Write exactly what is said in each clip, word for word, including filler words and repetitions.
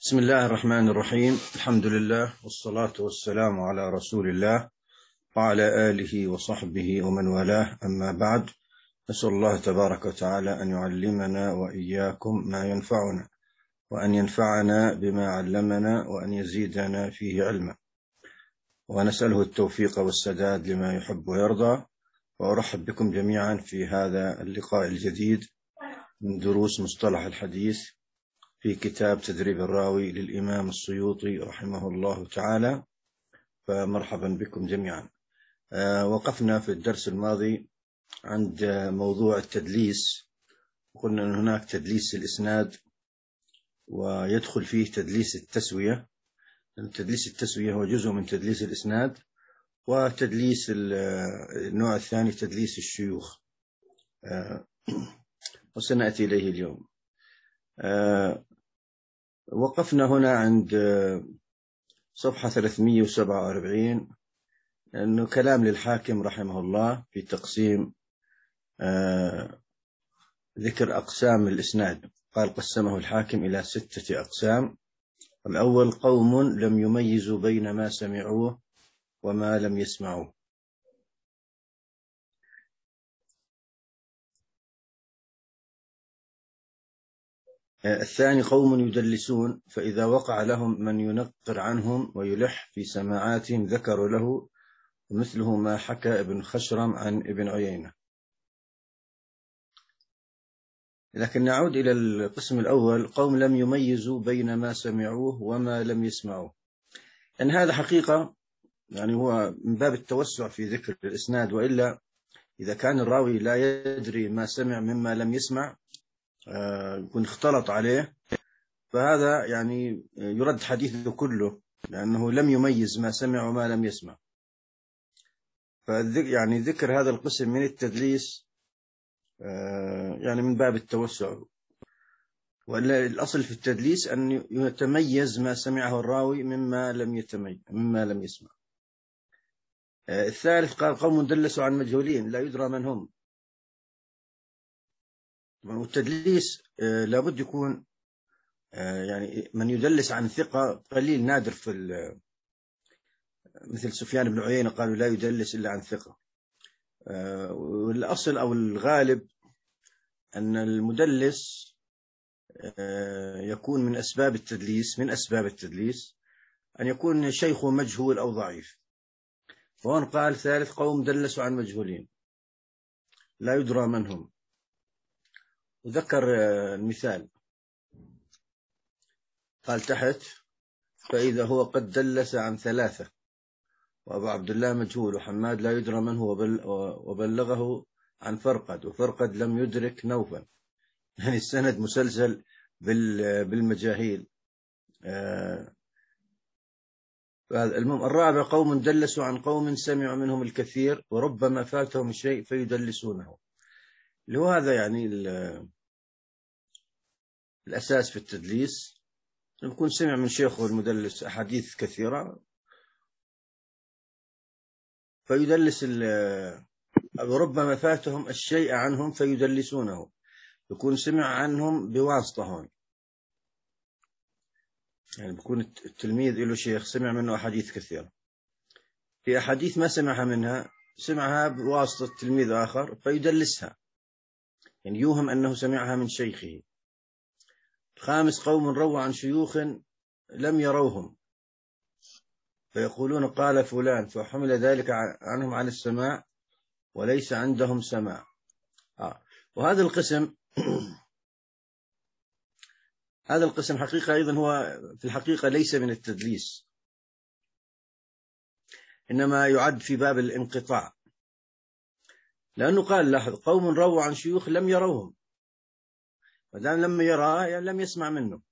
بسم الله الرحمن الرحيم. الحمد لله والصلاة والسلام على رسول الله وعلى آله وصحبه ومن والاه، أما بعد. نسأل الله تبارك وتعالى أن يعلمنا وإياكم ما ينفعنا، وأن ينفعنا بما علمنا، وأن يزيدنا فيه علما، ونسأله التوفيق والسداد لما يحب ويرضى. وأرحب بكم جميعا في هذا اللقاء الجديد من دروس مصطلح الحديث في كتاب تدريب الراوي للإمام السيوطي رحمه الله تعالى. فمرحبا بكم جميعا. آه وقفنا في الدرس الماضي عند موضوع التدليس، وقلنا أن هناك تدليس الإسناد ويدخل فيه تدليس التسوية. تدليس التسوية هو جزء من تدليس الإسناد، وتدليس النوع الثاني تدليس الشيوخ، آه وسنأتي إليه اليوم. آه وقفنا هنا عند صفحة ثلاثمئة وسبعة وأربعين، أنه كلام للحاكم رحمه الله في تقسيم آه ذكر أقسام الإسناد. قال: قسمه الحاكم إلى ستة أقسام. الأول: قوم لم يميزوا بين ما سمعوه وما لم يسمعوه. الثاني: قوم يدلسون، فإذا وقع لهم من ينقر عنهم ويلح في سماعاتهم ذكروا له، ومثله ما حكى ابن خشرم عن ابن عيينة. لكن نعود إلى القسم الأول: قوم لم يميزوا بين ما سمعوه وما لم يسمعوه. أن يعني هذا حقيقة، يعني هو من باب التوسع في ذكر الإسناد، وإلا إذا كان الراوي لا يدري ما سمع مما لم يسمع، يكون اختلط عليه، فهذا يعني يرد حديثه كله، لأنه لم يميز ما سمع وما لم يسمع. يعني ذكر هذا القسم من التدليس يعني من باب التوسع، ولا الأصل في التدليس أن يتميز ما سمعه الراوي مما لم يتميز مما لم يسمع. الثالث: قال: قوم دلسوا عن مجهولين لا يدرى من هم. والتدليس لابد يكون يعني من يدلس عن ثقة قليل، نادر، في مثل سفيان بن عيينة قالوا لا يدلس إلا عن ثقة. والأصل أو الغالب أن المدلس يكون من أسباب التدليس من أسباب التدليس أن يكون شيخه مجهول أو ضعيف. فهون قال: ثالث: قوم دلسوا عن مجهولين لا يدرى من هم. وذكر المثال، قال تحت: فإذا هو قد دلس عن ثلاثة، وأبو عبد الله مجهول، وحماد لا يدرى من هو، وبلغه عن فرقد، وفرقد لم يدرك نوفا. يعني السند مسلسل بالمجاهيل. المهم الرابع: قوم دلسوا عن قوم سمعوا منهم الكثير وربما فاتهم شيء فيدلسونه. اللي هو هذا يعني الأساس في التدليس، يكون سمع من شيخه المدلس أحاديث كثيرة فيدلس، وربما فاتهم الشيء عنهم فيدلسونه، يكون سمع عنهم بواسطة. هون يعني بيكون التلميذ له شيخ سمع منه أحاديث كثيرة، في أحاديث ما سمعها منها سمعها بواسطة تلميذ آخر فيدلسها، يعني يوهم أنه سمعها من شيخه. الخامس: قوم رووا عن شيوخ لم يروهم فيقولون قال فلان، فحمل ذلك عنهم على السماع وليس عندهم سماع. آه. وهذا القسم هذا القسم حقيقة أيضا هو في الحقيقة ليس من التدليس، إنما يعد في باب الانقطاع، لأنه قال: لاحظ، قوم رووا عن شيوخ لم يروهم، ما دام لم يراه يعني لم يسمع منه،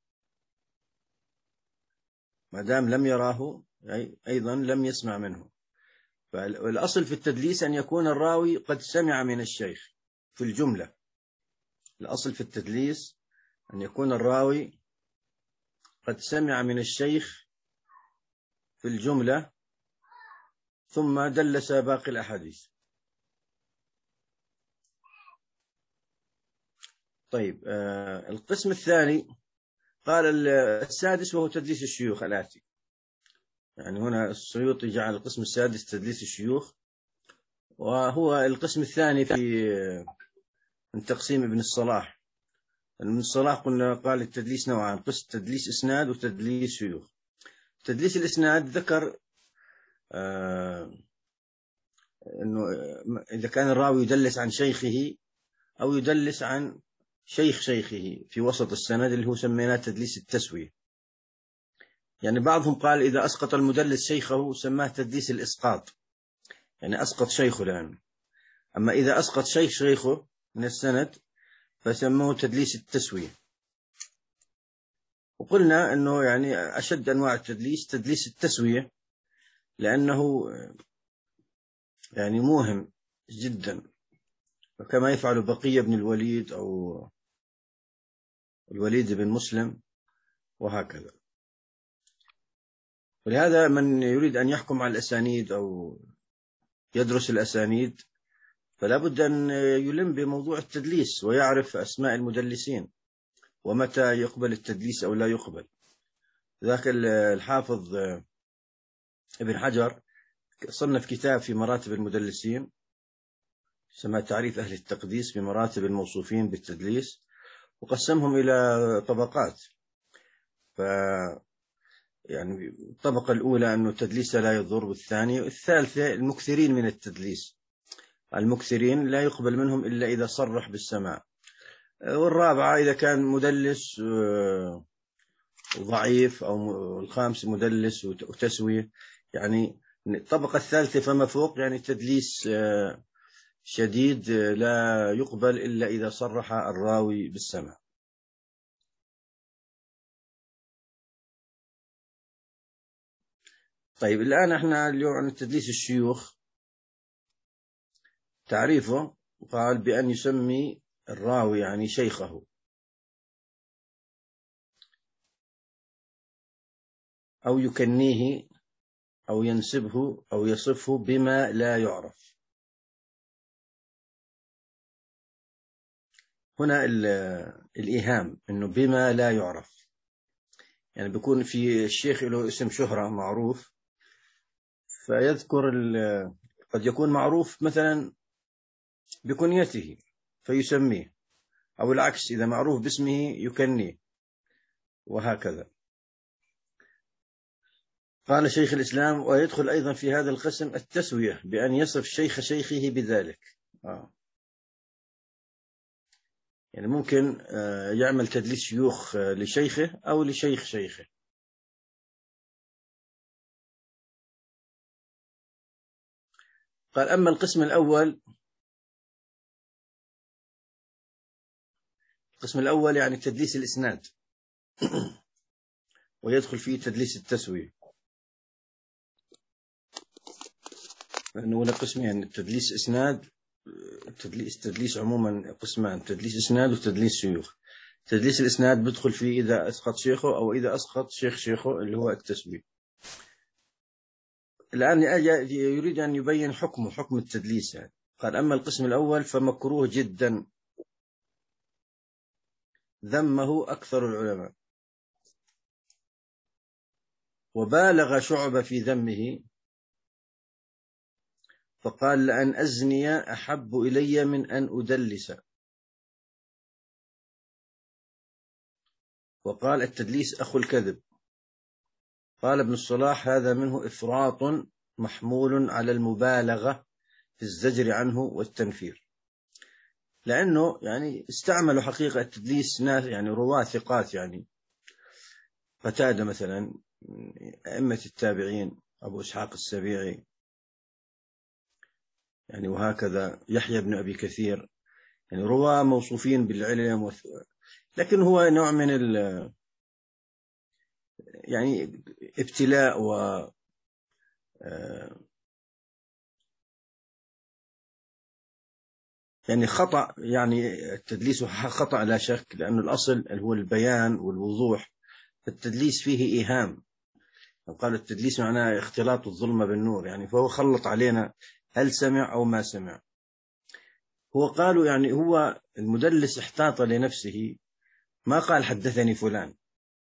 ما دام لم يراه أيضا لم يسمع منه. فالأصل في التدليس أن يكون الراوي قد سمع من الشيخ في الجملة. الأصل في التدليس أن يكون الراوي قد سمع من الشيخ في الجملة ثم دلس باقي الأحاديث. طيب، آه القسم الثاني: قال السادس وهو تدليس الشيوخ الآتي. يعني هنا السيوطي جعل القسم السادس تدليس الشيوخ، وهو القسم الثاني في من تقسيم ابن الصلاح. ابن الصلاح قلنا قال التدليس نوعان: قسم تدليس إسناد وتدليس شيوخ. تدليس الإسناد ذكر آه أنه إذا كان الراوي يدلس عن شيخه أو يدلس عن شيخ شيخه في وسط السند، اللي هو سميناه تدليس التسوية. يعني بعضهم قال إذا أسقط المدلس شيخه سماه تدليس الإسقاط، يعني أسقط شيخه الآن. أما إذا أسقط شيخ شيخه من السند فسموه تدليس التسوية. وقلنا أنه يعني أشد أنواع التدليس تدليس التسوية، لأنه يعني موهم جدا، وكما يفعل بقية بن الوليد أو الوليد بن مسلم وهكذا. ولهذا من يريد أن يحكم على الأسانيد أو يدرس الأسانيد فلا بد أن يلم بموضوع التدليس ويعرف أسماء المدلسين ومتى يقبل التدليس أو لا يقبل. ذاك الحافظ ابن حجر صنف كتاب في مراتب المدلسين، سمى تعريف أهل التقديس بمراتب الموصوفين بالتدليس، وقسمهم إلى طبقات. ف يعني الطبقة الأولى أنه التدليس لا يضر، والثانية الثالثة المكثرين من التدليس، المكثرين لا يقبل منهم إلا إذا صرح بالسماع، والرابعة إذا كان مدلس ضعيف، أو الخامس مدلس وتسوية. يعني الطبقة الثالثة فما فوق يعني تدليس شديد لا يقبل إلا إذا صرح الراوي بالسماع. طيب الآن احنا اليوم عن تدليس الشيوخ. تعريفه قال بأن يسمي الراوي يعني شيخه أو يكنيه أو ينسبه أو يصفه بما لا يعرف. هنا الإيهام إنه بما لا يعرف، يعني بيكون في الشيخ له اسم شهرة معروف فيذكر، قد يكون معروف مثلا بكنيته فيسميه، أو العكس إذا معروف باسمه يكنيه، وهكذا. قال شيخ الإسلام: ويدخل أيضا في هذا القسم التسوية بأن يصف شيخ شيخه بذلك. آه. يعني ممكن يعمل تدليس شيوخ لشيخه أو لشيخ شيخه. قال: أما القسم الأول، القسم الأول يعني تدليس الإسناد ويدخل فيه تدليس التسوية، لأنه هنا قسمين: التدليس إسناد، التدليس تدليس عموما قسمان: تدليس إسناد وتدليس شيوخ. تدليس الإسناد بدخل فيه إذا أسقط شيخه أو إذا أسقط شيخ شيخه اللي هو التسوية. الآن يريد أن يبين حكمه، حكم التدليس يعني. قال: أما القسم الأول فمكروه جدا، ذمه أكثر العلماء، وبالغ شعبة في ذمه، فقال: لأن أزني أحب إلي من أن أدلس. وقال: التدليس أخو الكذب. قال ابن الصلاح: هذا منه إفراط محمول على المبالغة في الزجر عنه والتنفير، لأنه يعني استعملوا حقيقة التدليس ناس يعني رواة ثقات، يعني قتادة مثلا، أئمة التابعين، أبو إسحاق السبيعي يعني، وهكذا يحيى بن أبي كثير، يعني رواة موصوفين بالعلم و... لكن هو نوع من ال يعني ابتلاء و يعني خطأ، يعني التدليس خطأ لا شك، لأنه الأصل هو البيان والوضوح، التدليس فيه إيهام. قال التدليس معناه اختلاط الظلمة بالنور، يعني فهو خلط علينا هل سمع أو ما سمع. هو قالوا يعني هو المدلس احتاط لنفسه، ما قال حدثني فلان،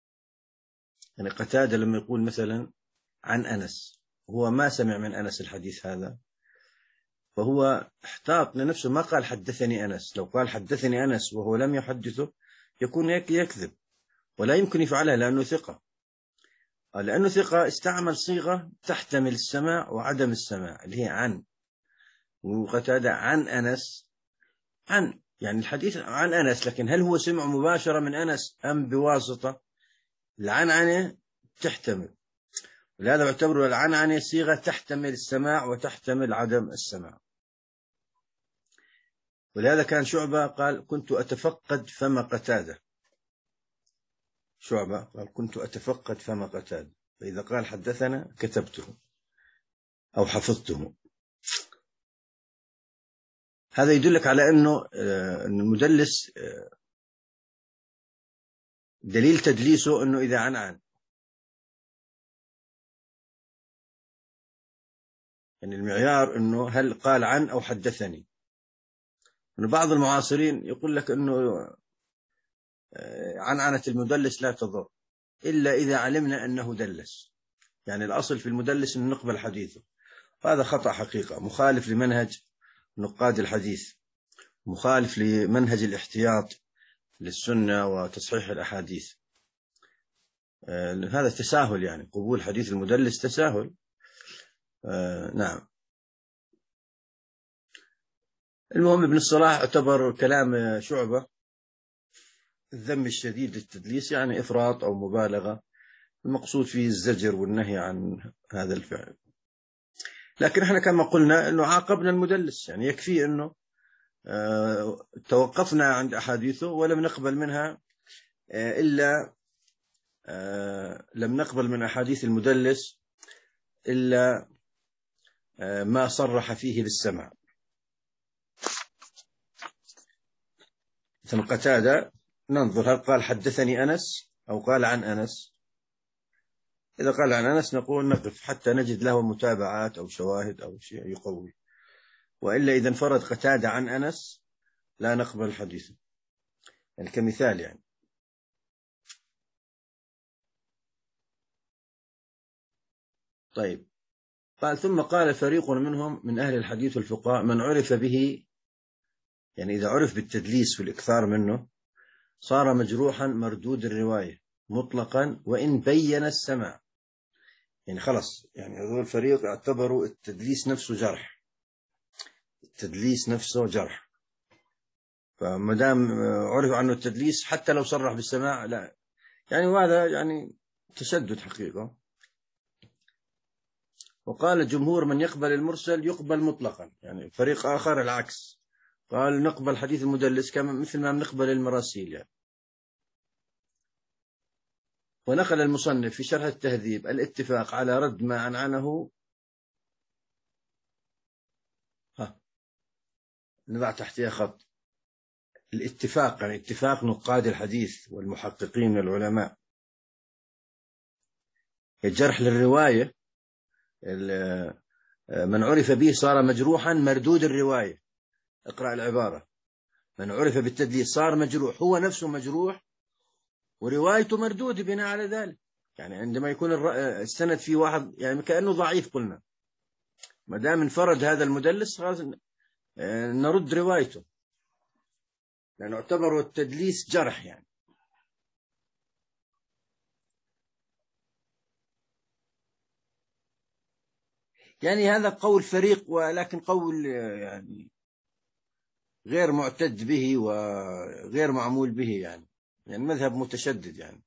يعني قتادة لما يقول مثلا عن أنس، هو ما سمع من أنس الحديث هذا، فهو احتاط لنفسه، ما قال حدثني أنس. لو قال حدثني أنس وهو لم يحدثه يكون يكذب، ولا يمكن يفعلها لأنه ثقة. لأنه ثقة استعمل صيغة تحتمل السماع وعدم السماع اللي هي عن. وقتادة عن أنس، عن يعني الحديث عن أنس، لكن هل هو سمع مباشرة من أنس أم بواسطة؟ العنعنة تحتمل، ولهذا يعتبر العنعنة صيغة تحتمل السماع وتحتمل عدم السماع. ولهذا كان شعبة قال كنت أتفقد فم قتادة. شعبة قال كنت أتفقد فم قتادة، فإذا قال حدثنا كتبته أو حفظته. هذا يدلك على أنه المدلس دليل تدليسه أنه إذا عن عن يعني المعيار أنه هل قال عن أو حدثني. أنه بعض المعاصرين يقول لك أنه عنعنة المدلس لا تضر إلا إذا علمنا أنه دلس، يعني الأصل في المدلس أن نقبل حديثه. وهذا خطأ حقيقة، مخالف لمنهج نقاد الحديث، مخالف لمنهج الاحتياط للسنة وتصحيح الأحاديث. آه هذا تساهل، يعني قبول حديث المدلس تساهل. آه نعم. المهم ابن الصلاح اعتبر كلام شعبة الذم الشديد للتدليس يعني إفراط أو مبالغة، المقصود فيه الزجر والنهي عن هذا الفعل. لكن احنا كما قلنا انه عاقبنا المدلس، يعني يكفي انه اه توقفنا عند احاديثه ولم نقبل منها اه الا اه لم نقبل من احاديث المدلس الا اه ما صرح فيه بالسمع. مثل قتادة ننظر هل قال حدثني انس او قال عن انس. اذا قال عن انس نقول نقف حتى نجد له متابعات او شواهد او شيء يقوي، وإلا إذا انفرد قتادة عن أنس لا نقبل حديثه، يعني كمثال يعني. طيب قال ثم قال فريق منهم من أهل الحديث والفقهاء من عرف به، يعني إذا عرف بالتدليس والإكثار منه صار مجروحا مردود الرواية مطلقا وإن بين السمع. يعني خلص، يعني هذول الفريق اعتبروا التدليس نفسه جرح، التدليس نفسه جرح، فما دام عرف عنه التدليس حتى لو صرح بالسماع لا، يعني وهذا يعني تشدد حقيقة. وقال الجمهور من يقبل المرسل يقبل مطلقا، يعني فريق آخر العكس قال نقبل حديث المدلس كما مثل ما نقبل المراسيل يعني. ونقل المصنف في شرح التهذيب الاتفاق على رد ما عنعنه، ها نضع تحتها خط، الاتفاق يعني اتفاق نقاد الحديث والمحققين والعلماء. الجرح للرواية من عرف به صار مجروحا مردود الرواية. اقرأ العبارة، من عرف بالتدليس صار مجروح، هو نفسه مجروح وروايته مردودة بناء على ذلك. يعني عندما يكون السند فيه واحد يعني كأنه ضعيف قلنا، ما دام انفرد هذا المدلس خلاص نرد روايته، لأنه اعتبروا التدليس جرح يعني. يعني هذا قول فريق، ولكن قول يعني غير معتد به وغير معمول به، يعني يعني مذهب متشدد يعني.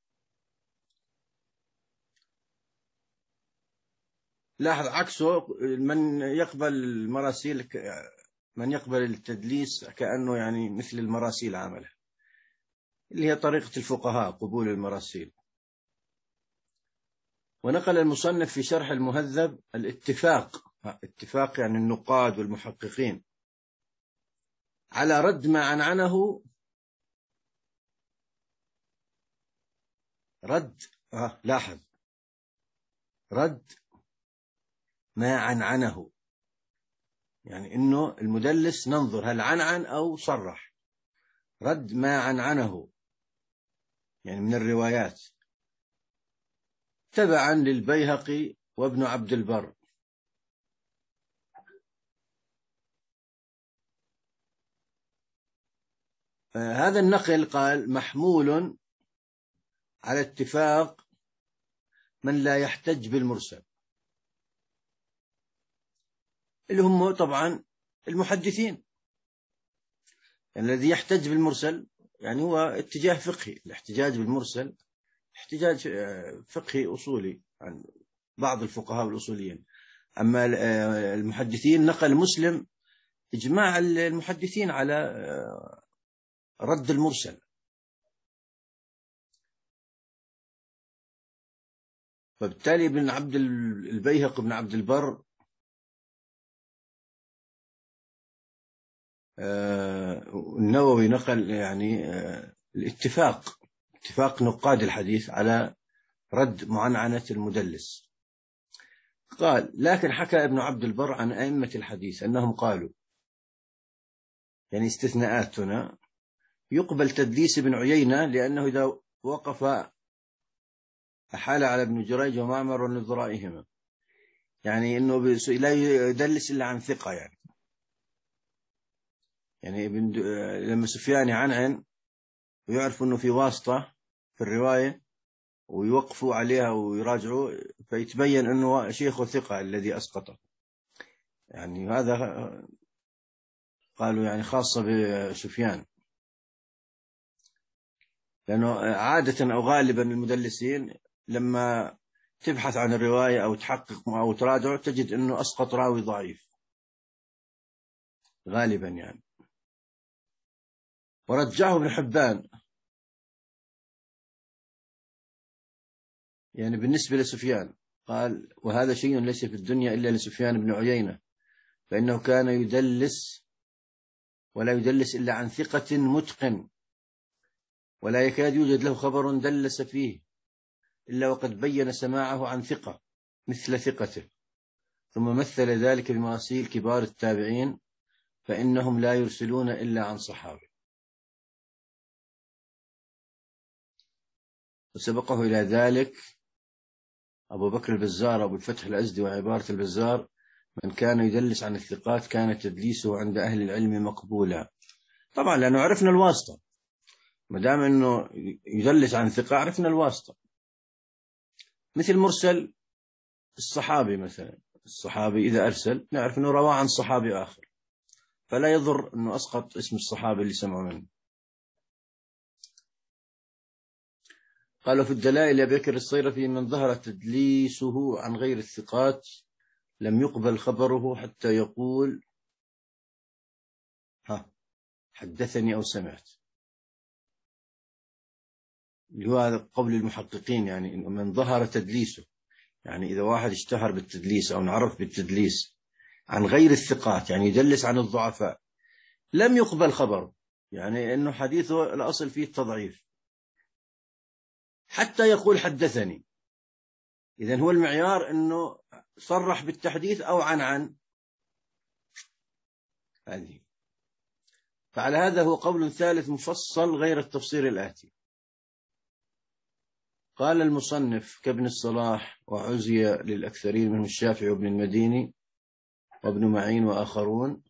لاحظ عكسه من يقبل المراسيل، من يقبل التدليس كأنه يعني مثل المراسيل عامله، اللي هي طريقة الفقهاء قبول المراسيل. ونقل المصنف في شرح المهذب الاتفاق، اتفاق يعني النقاد والمحققين على رد ما عنعنه، رد آه لاحظ رد ما عنعنه، يعني إنه المدلس ننظر هل عنعن أو صرح. رد ما عنعنه يعني من الروايات تبعا للبيهقي وابن عبد البر. هذا النقل قال محمول على اتفاق من لا يحتج بالمرسل، اللي هم طبعا المحدثين. يعني الذي يحتج بالمرسل يعني هو اتجاه فقهي، الاحتجاج بالمرسل احتجاج فقهي أصولي عن بعض الفقهاء والأصوليين. أما المحدثين نقل مسلم إجماع المحدثين على رد المرسل. فبالتالي ابن عبد البيهقي بن عبد البر النووي نقل يعني الاتفاق، اتفاق نقاد الحديث على رد معنعنة المدلس. قال لكن حكى ابن عبد البر عن أئمة الحديث أنهم قالوا، يعني استثناءات هنا، يقبل تدليس ابن عيينة لأنه إذا وقف أحال على ابن جريج ومعمر ونظرائهما، يعني أنه لا يدلس إلا عن ثقة. يعني يعني ابن لما سفيان يعنعن ويعرف أنه في واسطة في الرواية ويوقفوا عليها ويراجعوا فيتبين أنه شيخ ثقة الذي أسقطه. يعني هذا قالوا يعني خاصة بسفيان، لأنه عادة أو غالبا المدلسين لما تبحث عن الرواية أو تحقق أو تراجع تجد أنه أسقط راوي ضعيف غالبا يعني. ورجعه ابن حبان يعني بالنسبة لسفيان، قال وهذا شيء ليس في الدنيا إلا لسفيان بن عيينة، فإنه كان يدلس ولا يدلس إلا عن ثقة متقن، ولا يكاد يوجد له خبر دلس فيه إلا وقد بين سماعه عن ثقة مثل ثقته، ثم مثل ذلك بمراسيل كبار التابعين فإنهم لا يرسلون إلا عن صحابي. وسبقه إلى ذلك أبو بكر البزار أبو الفتح الأزدي وعبارة البزار من كان يدلس عن الثقات كان تدليسه عند أهل العلم مقبولا. طبعا لأنه عرفنا الواسطة، ما دام أنه يدلس عن الثقة عرفنا الواسطة. مثل مرسل الصحابي مثلا، الصحابي إذا أرسل نعرف أنه رواه عن صحابي آخر، فلا يضر أنه أسقط اسم الصحابي اللي سمعوا منه. قالوا في الدلائل أبي بكر الصيرفي من ظهر تدليسه عن غير الثقات لم يقبل خبره حتى يقول ها حدثني أو سمعت، اللي هو هذا قول المحققين. يعني من ظهر تدليسه، يعني إذا واحد اشتهر بالتدليس أو نعرف بالتدليس عن غير الثقات، يعني يدلس عن الضعفاء، لم يقبل خبره، يعني أنه حديثه الأصل فيه التضعيف حتى يقول حدثني. إذن هو المعيار أنه صرح بالتحديث أو عن عن هذه. فعلى هذا هو قول ثالث مفصل غير التفصيل الآتي. قال المصنف كابن الصلاح وعزي للأكثرين منهم الشافعي وابن المديني وابن معين وآخرون،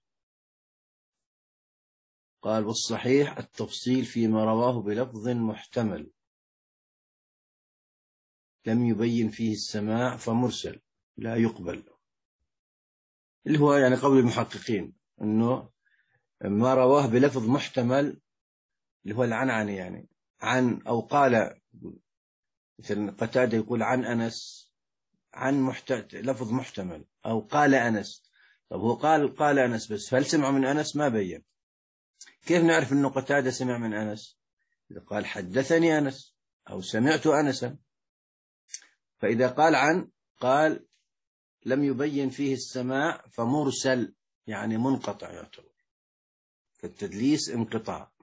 قال والصحيح التفصيل فيما رواه بلفظ محتمل لم يبين فيه السماع فمرسل لا يقبل، اللي هو يعني قول المحققين أنه ما رواه بلفظ محتمل اللي هو العنعنة، يعني عن أو قال، مثل قتادة يقول عن أنس، عن محت... لفظ محتمل، أو قال أنس. طب هو قال قال أنس بس هل سمع من أنس؟ ما بين. كيف نعرف أنه قتادة سمع من أنس؟ إذا قال حدثني أنس أو سمعت أنسا. فإذا قال عن قال لم يبين فيه السماع فمرسل يعني منقطع يعتبر، فالتدليس انقطاع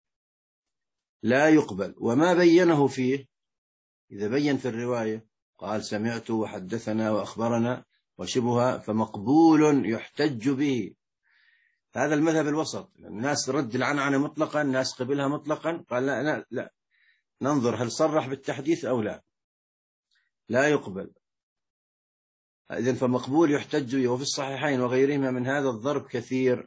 لا يقبل. وما بينه فيه إذا بين في الرواية قال سمعت وحدثنا وأخبرنا وشبهها فمقبول يحتج به. هذا المذهب الوسط، الناس رد العنعنة مطلقا، الناس قبلها مطلقا. قال لا لا لا، ننظر هل صرح بالتحديث أو لا. لا يقبل. إذن فمقبول يحتج، وفي الصحيحين وغيرهما من هذا الضرب كثير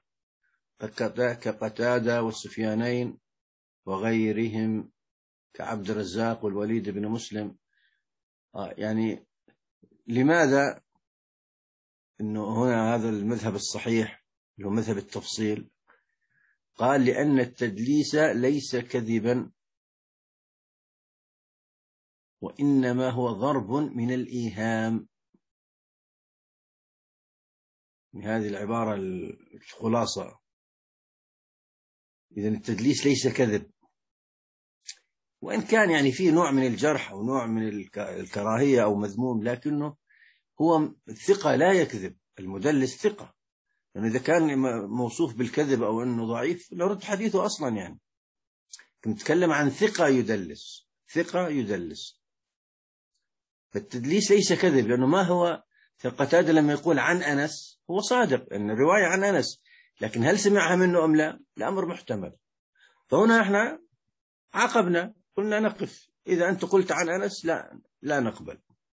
كقتادة والسفيانين وغيرهم كعبد الرزاق والوليد بن مسلم. يعني لماذا؟ إنه هنا هذا المذهب الصحيح اللي هو مذهب التفصيل، قال لأن التدليس ليس كذبا، وإنما هو ضرب من الإيهام. من هذه العبارة الخلاصة. إذن التدليس ليس كذب، وإن كان يعني فيه نوع من الجرح أو نوع من الكراهية أو مذموم، لكنه هو الثقة لا يكذب، المدلس ثقة. يعني إذا كان موصوف بالكذب أو أنه ضعيف لرد حديثه أصلا. يعني كنت نتكلم عن ثقة يدلس، ثقة يدلس. فالتدليس ليس كذب، لأنه ما هو قتادة لما يقول عن أنس هو صادق أن الرواية عن أنس، لكن هل سمعها منه أم لا؟ الأمر محتمل. فهنا احنا عاقبنا، قلنا نقف، إذا أنت قلت عن أنس لا لا نقبل.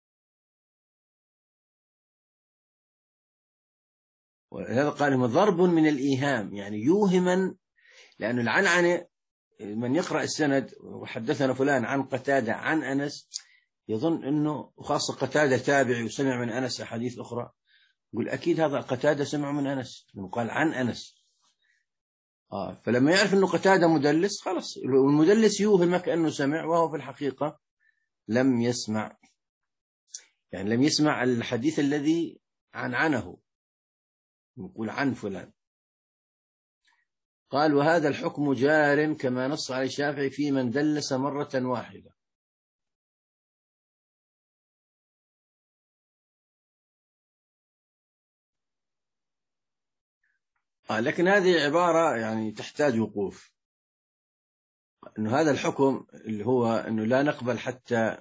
وهذا قال ضرب من الإيهام، يعني يوهما، لأن العنعنة من يقرأ السند وحدثنا فلان عن قتادة عن أنس يظن أنه، وخاصة قتادة تابعي وسمع من أنس أحاديث أخرى، يقول أكيد هذا قتادة سمع من أنس، لأنه قال عن أنس. آه فلما يعرف أنه قتادة مدلس خلاص، والمدلس يوهمك أنه سمع وهو في الحقيقة لم يسمع، يعني لم يسمع الحديث الذي عن عنه، يقول عن فلان. قال وهذا الحكم جار كما نص عليه الشافعي في من دلس مرة واحدة. آه لكن هذه عبارة يعني تحتاج وقوف، أنه هذا الحكم اللي هو أنه لا نقبل حتى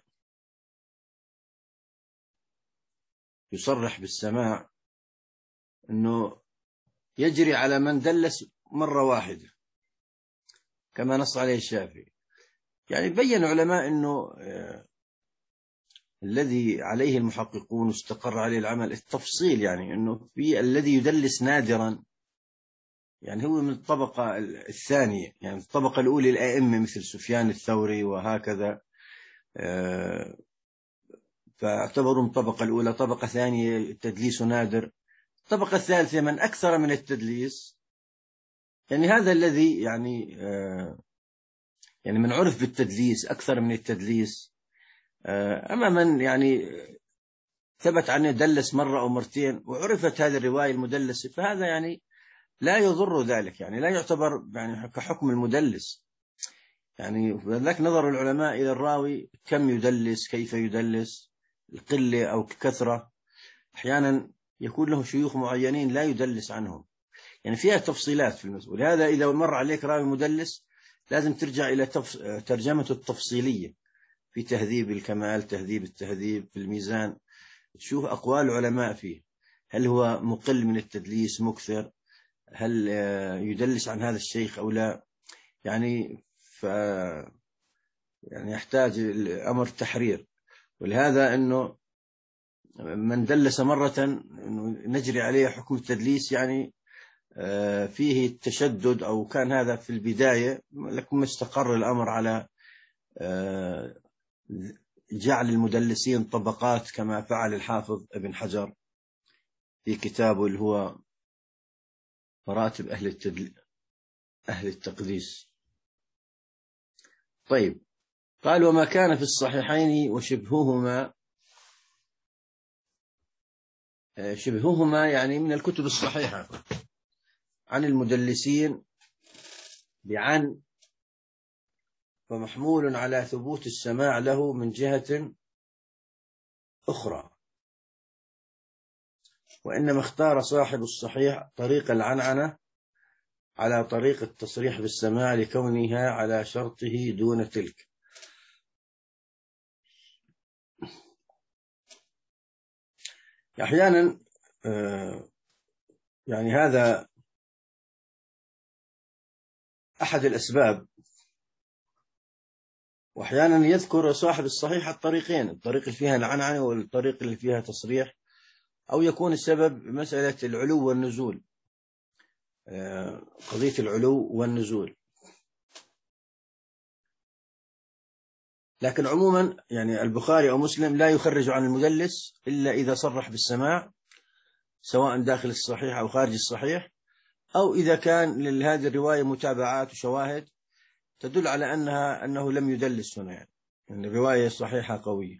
يصرح بالسماع، أنه يجري على من دلس مرة واحدة كما نص عليه الشافعي. يعني بين علماء أنه آه الذي عليه المحققون واستقر عليه العمل التفصيل، يعني أنه في الذي يدلس نادرا، يعني هو من الطبقة الثانية، يعني الطبقة الأولى الأئمة مثل سفيان الثوري وهكذا، فاعتبروا من الطبقة الأولى. طبقة ثانية التدليس نادر. الطبقة الثالثة من أكثر من التدليس، يعني هذا الذي يعني يعني من عرف بالتدليس أكثر من التدليس. أما من يعني ثبت عنه دلس مرة أو مرتين وعرفت هذه الرواية المدلسة، فهذا يعني لا يضر ذلك، يعني لا يعتبر يعني كحكم المدلس. يعني ذلك نظر العلماء إلى الراوي كم يدلس، كيف يدلس، القلة أو كثرة. أحيانا يكون له شيوخ معينين لا يدلس عنهم، يعني فيها تفصيلات في المسؤول. هذا إذا مر عليك راوي مدلس لازم ترجع إلى تفص... ترجمته التفصيلية في تهذيب الكمال، تهذيب التهذيب، في الميزان، تشوف أقوال العلماء فيه، هل هو مقل من التدليس مكثر، هل يدلس عن هذا الشيخ أو لا. يعني ف يعني يحتاج الأمر تحرير. ولهذا أنه من دلس مرة نجري عليه حكم التدليس، يعني فيه التشدد، أو كان هذا في البداية، لكن استقر الأمر على جعل المدلسين طبقات كما فعل الحافظ ابن حجر في كتابه اللي هو مراتب أهل التدل... أهل التقديس. طيب قال وما كان في الصحيحين وشبههما، شبههما يعني من الكتب الصحيحة عن المدلسين بعن، فمحمول على ثبوت السماع له من جهة أخرى، وإنما اختار صاحب الصحيح طريق العنعنة على طريق التصريح بالسماع لكونها على شرطه دون تلك. أحيانا يعني هذا أحد الأسباب وأحيانا يذكر صاحب الصحيح الطريقين، الطريق اللي فيها العنعنة والطريق اللي فيها تصريح، أو يكون السبب مسألة العلو والنزول، قضية العلو والنزول. لكن عموما يعني البخاري أو مسلم لا يخرج عن المدلس إلا إذا صرح بالسماع، سواء داخل الصحيح أو خارج الصحيح، أو إذا كان لهذه الرواية متابعات وشواهد تدل على أنها أنه لم يدلس هنا، يعني أن الرواية صحيحة قوية.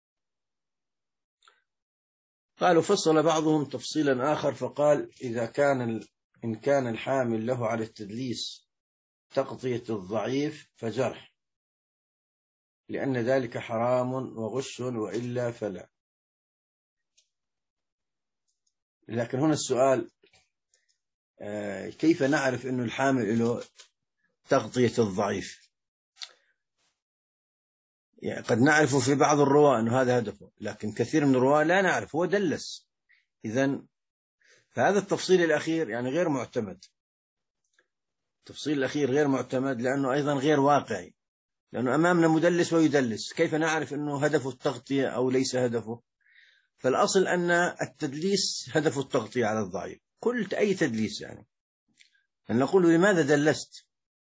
قالوا فصل بعضهم تفصيلا آخر فقال إذا كان إن كان الحامل له على التدليس تغطية الضعيف فجرح، لأن ذلك حرام وغش، وإلا فلا. لكن هنا السؤال كيف نعرف أنه الحامل له تغطية الضعيف؟ يعني قد نعرف في بعض الرواة أنه هذا هدفه، لكن كثير من الرواة لا نعرف، هو دلس. إذن فهذا التفصيل الأخير يعني غير معتمد، التفصيل الأخير غير معتمد لأنه أيضا غير واقعي، لأنه أمامنا مدلس ويدلس، كيف نعرف أنه هدفه التغطية أو ليس هدفه؟ فالأصل أن التدليس هدفه التغطية على الضعيف، كل أي تدليس، يعني أن نقول لماذا دلست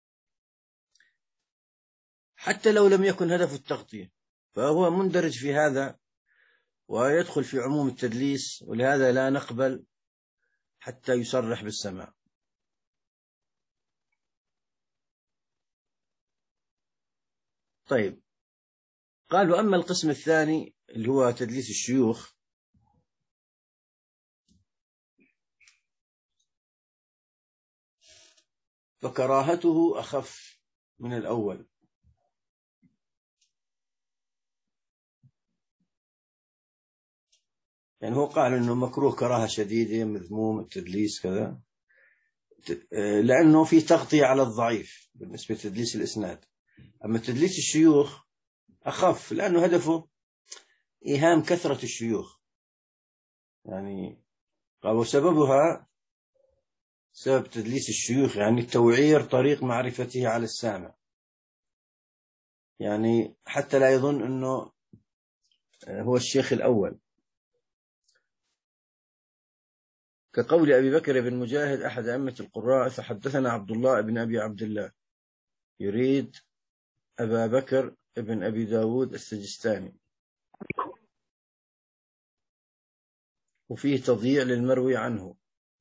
حتى لو لم يكن هدف التغطية، فهو مندرج في هذا ويدخل في عموم التدليس، ولهذا لا نقبل حتى يصرح بالسماع. طيب، قالوا أما القسم الثاني اللي هو تدليس الشيوخ، فكراهته أخف من الأول. يعني هو قال أنه مكروه كراهة شديدة، مذموم التدليس كذا، لأنه في تغطية على الضعيف بالنسبة لتدليس الإسناد. أما تدليس الشيوخ أخف لأنه هدفه إيهام كثرة الشيوخ، يعني قالوا سببها سبب تدليس الشيوخ يعني توعير طريق معرفته على السامع، يعني حتى لا يظن أنه هو الشيخ الأول، كقول أبي بكر بن مجاهد أحد أئمة القراء فحدثنا عبد الله بن أبي عبد الله، يريد أبا بكر بن أبي داود السجستاني، وفيه تضييع للمروي عنه،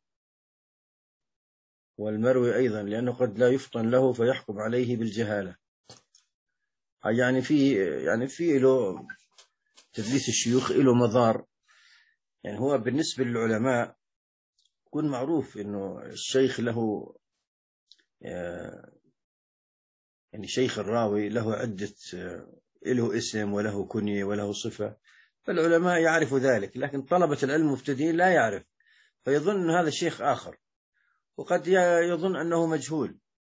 والمروي أيضا لأنه قد لا يفطن له فيحكم عليه بالجهالة. يعني في يعني في له تدليس الشيوخ له مضار، يعني هو بالنسبة للعلماء يكون معروف إنه الشيخ له يعني شيخ الراوي له عدة، له اسم وله كنية وله صفة، فالعلماء يعرفوا ذلك، لكن طلبة العلم المبتدئين لا يعرف، فيظن أن هذا الشيخ آخر، وقد يظن أنه مجهول،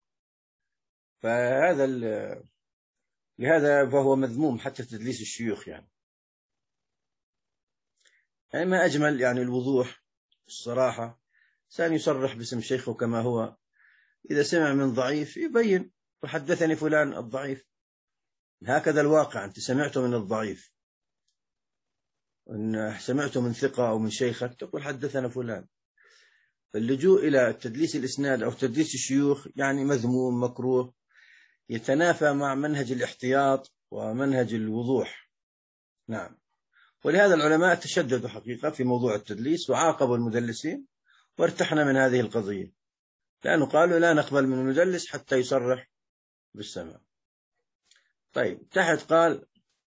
فهذا لهذا فهو مذموم حتى تدليس الشيوخ. يعني يعني ما أجمل يعني الوضوح الصراحة، سان يصرح باسم شيخه كما هو، إذا سمع من ضعيف يبين وحدثني فلان الضعيف، هكذا الواقع، أنت سمعته من الضعيف، إن سمعته من ثقة أو من شيخك تقول حدثنا فلان. فاللجوء إلى تدليس الإسناد أو تدليس الشيوخ يعني مذموم مكروه، يتنافى مع منهج الاحتياط ومنهج الوضوح. نعم، ولهذا العلماء تشددوا حقيقة في موضوع التدليس وعاقبوا المدلسين، وارتحنا من هذه القضية، لأنه قالوا لا نقبل من المدلس حتى يصرح بالسماع. طيب، تحت قال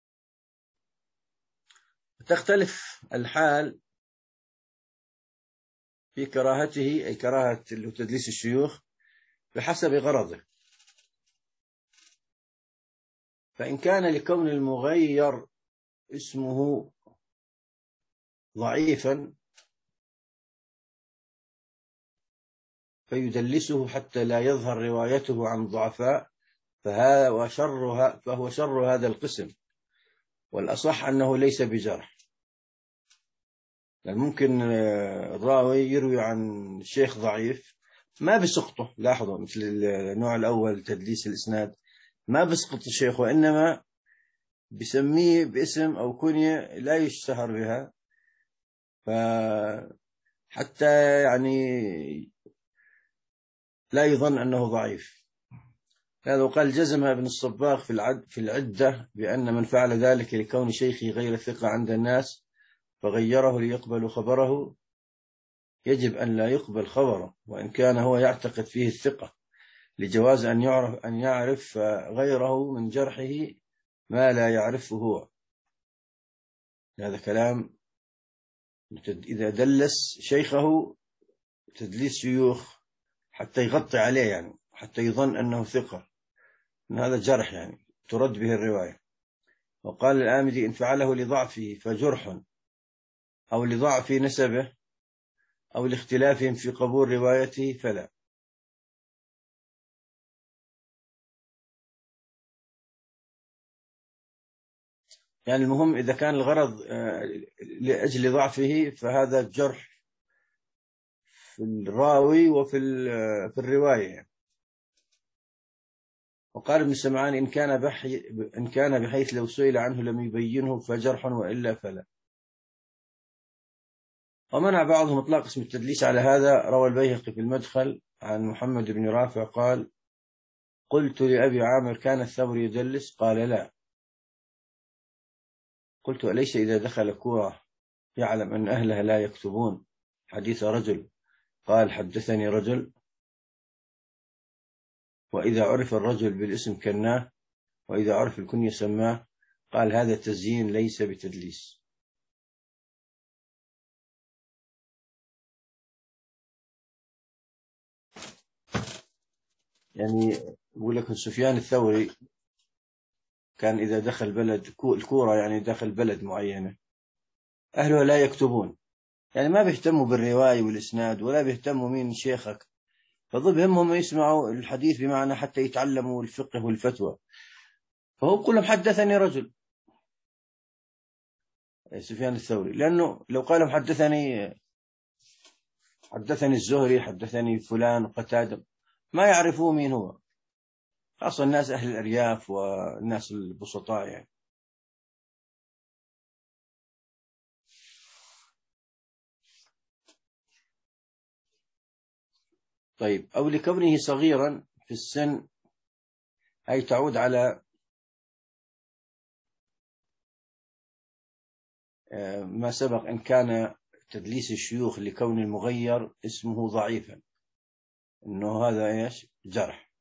تختلف الحال في كراهته، أي كراهة تدليس الشيوخ، بحسب غرضه، فإن كان لكون المغير اسمه ضعيفا فيدلسه حتى لا يظهر روايته عن ضعفاء، فهو شر فهو شر هذا القسم، والأصح أنه ليس بجرح. يعني ممكن الراوي يروي عن شيخ ضعيف ما بسقطه، لاحظوا مثل النوع الأول تدليس الإسناد، ما بسقط الشيخ، وإنما بسميه باسم أو كنية لا يشتهر بها، فحتى يعني لا يظن أنه ضعيف. هذا وقال جزم ابن الصباغ في العد في العدة بأن من فعل ذلك لكون شيخه غير ثقة عند الناس فغيره ليقبل خبره يجب أن لا يقبل خبره، وإن كان هو يعتقد فيه الثقة، لجواز أن يعرف أن يعرف غيره من جرحه ما لا يعرفه هو. هذا كلام إذا دلس شيخه تدليس شيوخ حتى يغطي عليه، يعني حتى يظن أنه ثقة، أن هذا جرح يعني ترد به الرواية. وقال الآمدي إن فعله لضعفه فجرح، أو لضعف نسبه، أو لاختلافهم في قبول روايته فلا. يعني المهم إذا كان الغرض لأجل ضعفه فهذا جرح في الراوي وفي في الرواية. وقال ابن سمعان إن كان بحي إن كان بحيث لو سئل عنه لم يبينه فجرح، وإلا فلا. ومنع بعضهم إطلاق اسم التدليس على هذا. روى البيهقي في المدخل عن محمد بن رافع قال قلت لأبي عامر كان الثوري يدلس؟ قال لا. قلت أليس إذا دخل كورة يعلم أن أهلها لا يكتبون حديث رجل؟ قال حدثني رجل. وإذا عرف الرجل بالاسم كناه، وإذا عرف الكنية سماه. قال هذا تزيين ليس بتدليس. يعني يقول لك سفيان الثوري كان إذا دخل بلد الكورة، يعني دخل بلد معينة أهلها لا يكتبون، يعني ما بيهتموا بالرواية والإسناد ولا بيهتموا مين شيخك، فضب همهم يسمعوا الحديث بمعنى حتى يتعلموا الفقه والفتوى. فهو كلهم حدثني رجل سفيان الثوري، لأنه لو قالوا حدثني حدثني الزهري حدثني فلان قتادة ما يعرفوا مين هو، خاصة الناس أهل الأرياف والناس البسطاء يعني. طيب أو لكونه صغيرا في السن، أي تعود على ما سبق إن كان تدليس الشيوخ لكون المغير اسمه ضعيفا، إنه هذا إيش جرح.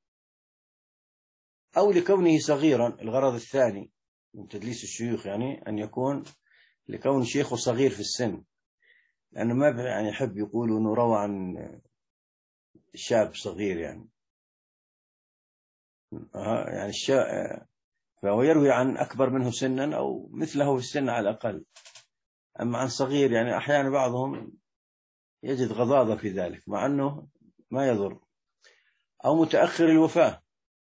أو لكونه صغيرا، الغرض الثاني من تدليس الشيوخ يعني أن يكون لكون شيخه صغير في السن، لأنه ما يعني يحب يقولوا أنه روى عن شاب صغير يعني يعني الشاب، فهو يروي عن أكبر منه سنا أو مثله في السن على الأقل. أما عن صغير يعني أحيانا بعضهم يجد غضاضة في ذلك مع أنه ما يضر. أو متأخر الوفاة،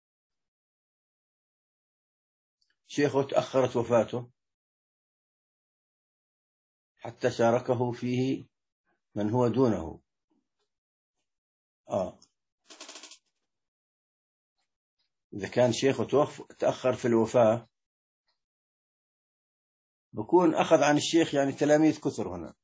شيخه تأخرت وفاته حتى شاركه فيه من هو دونه. آه إذا كان شيخه تأخر في الوفاة بكون أخذ عن الشيخ يعني تلاميذ كثر هنا،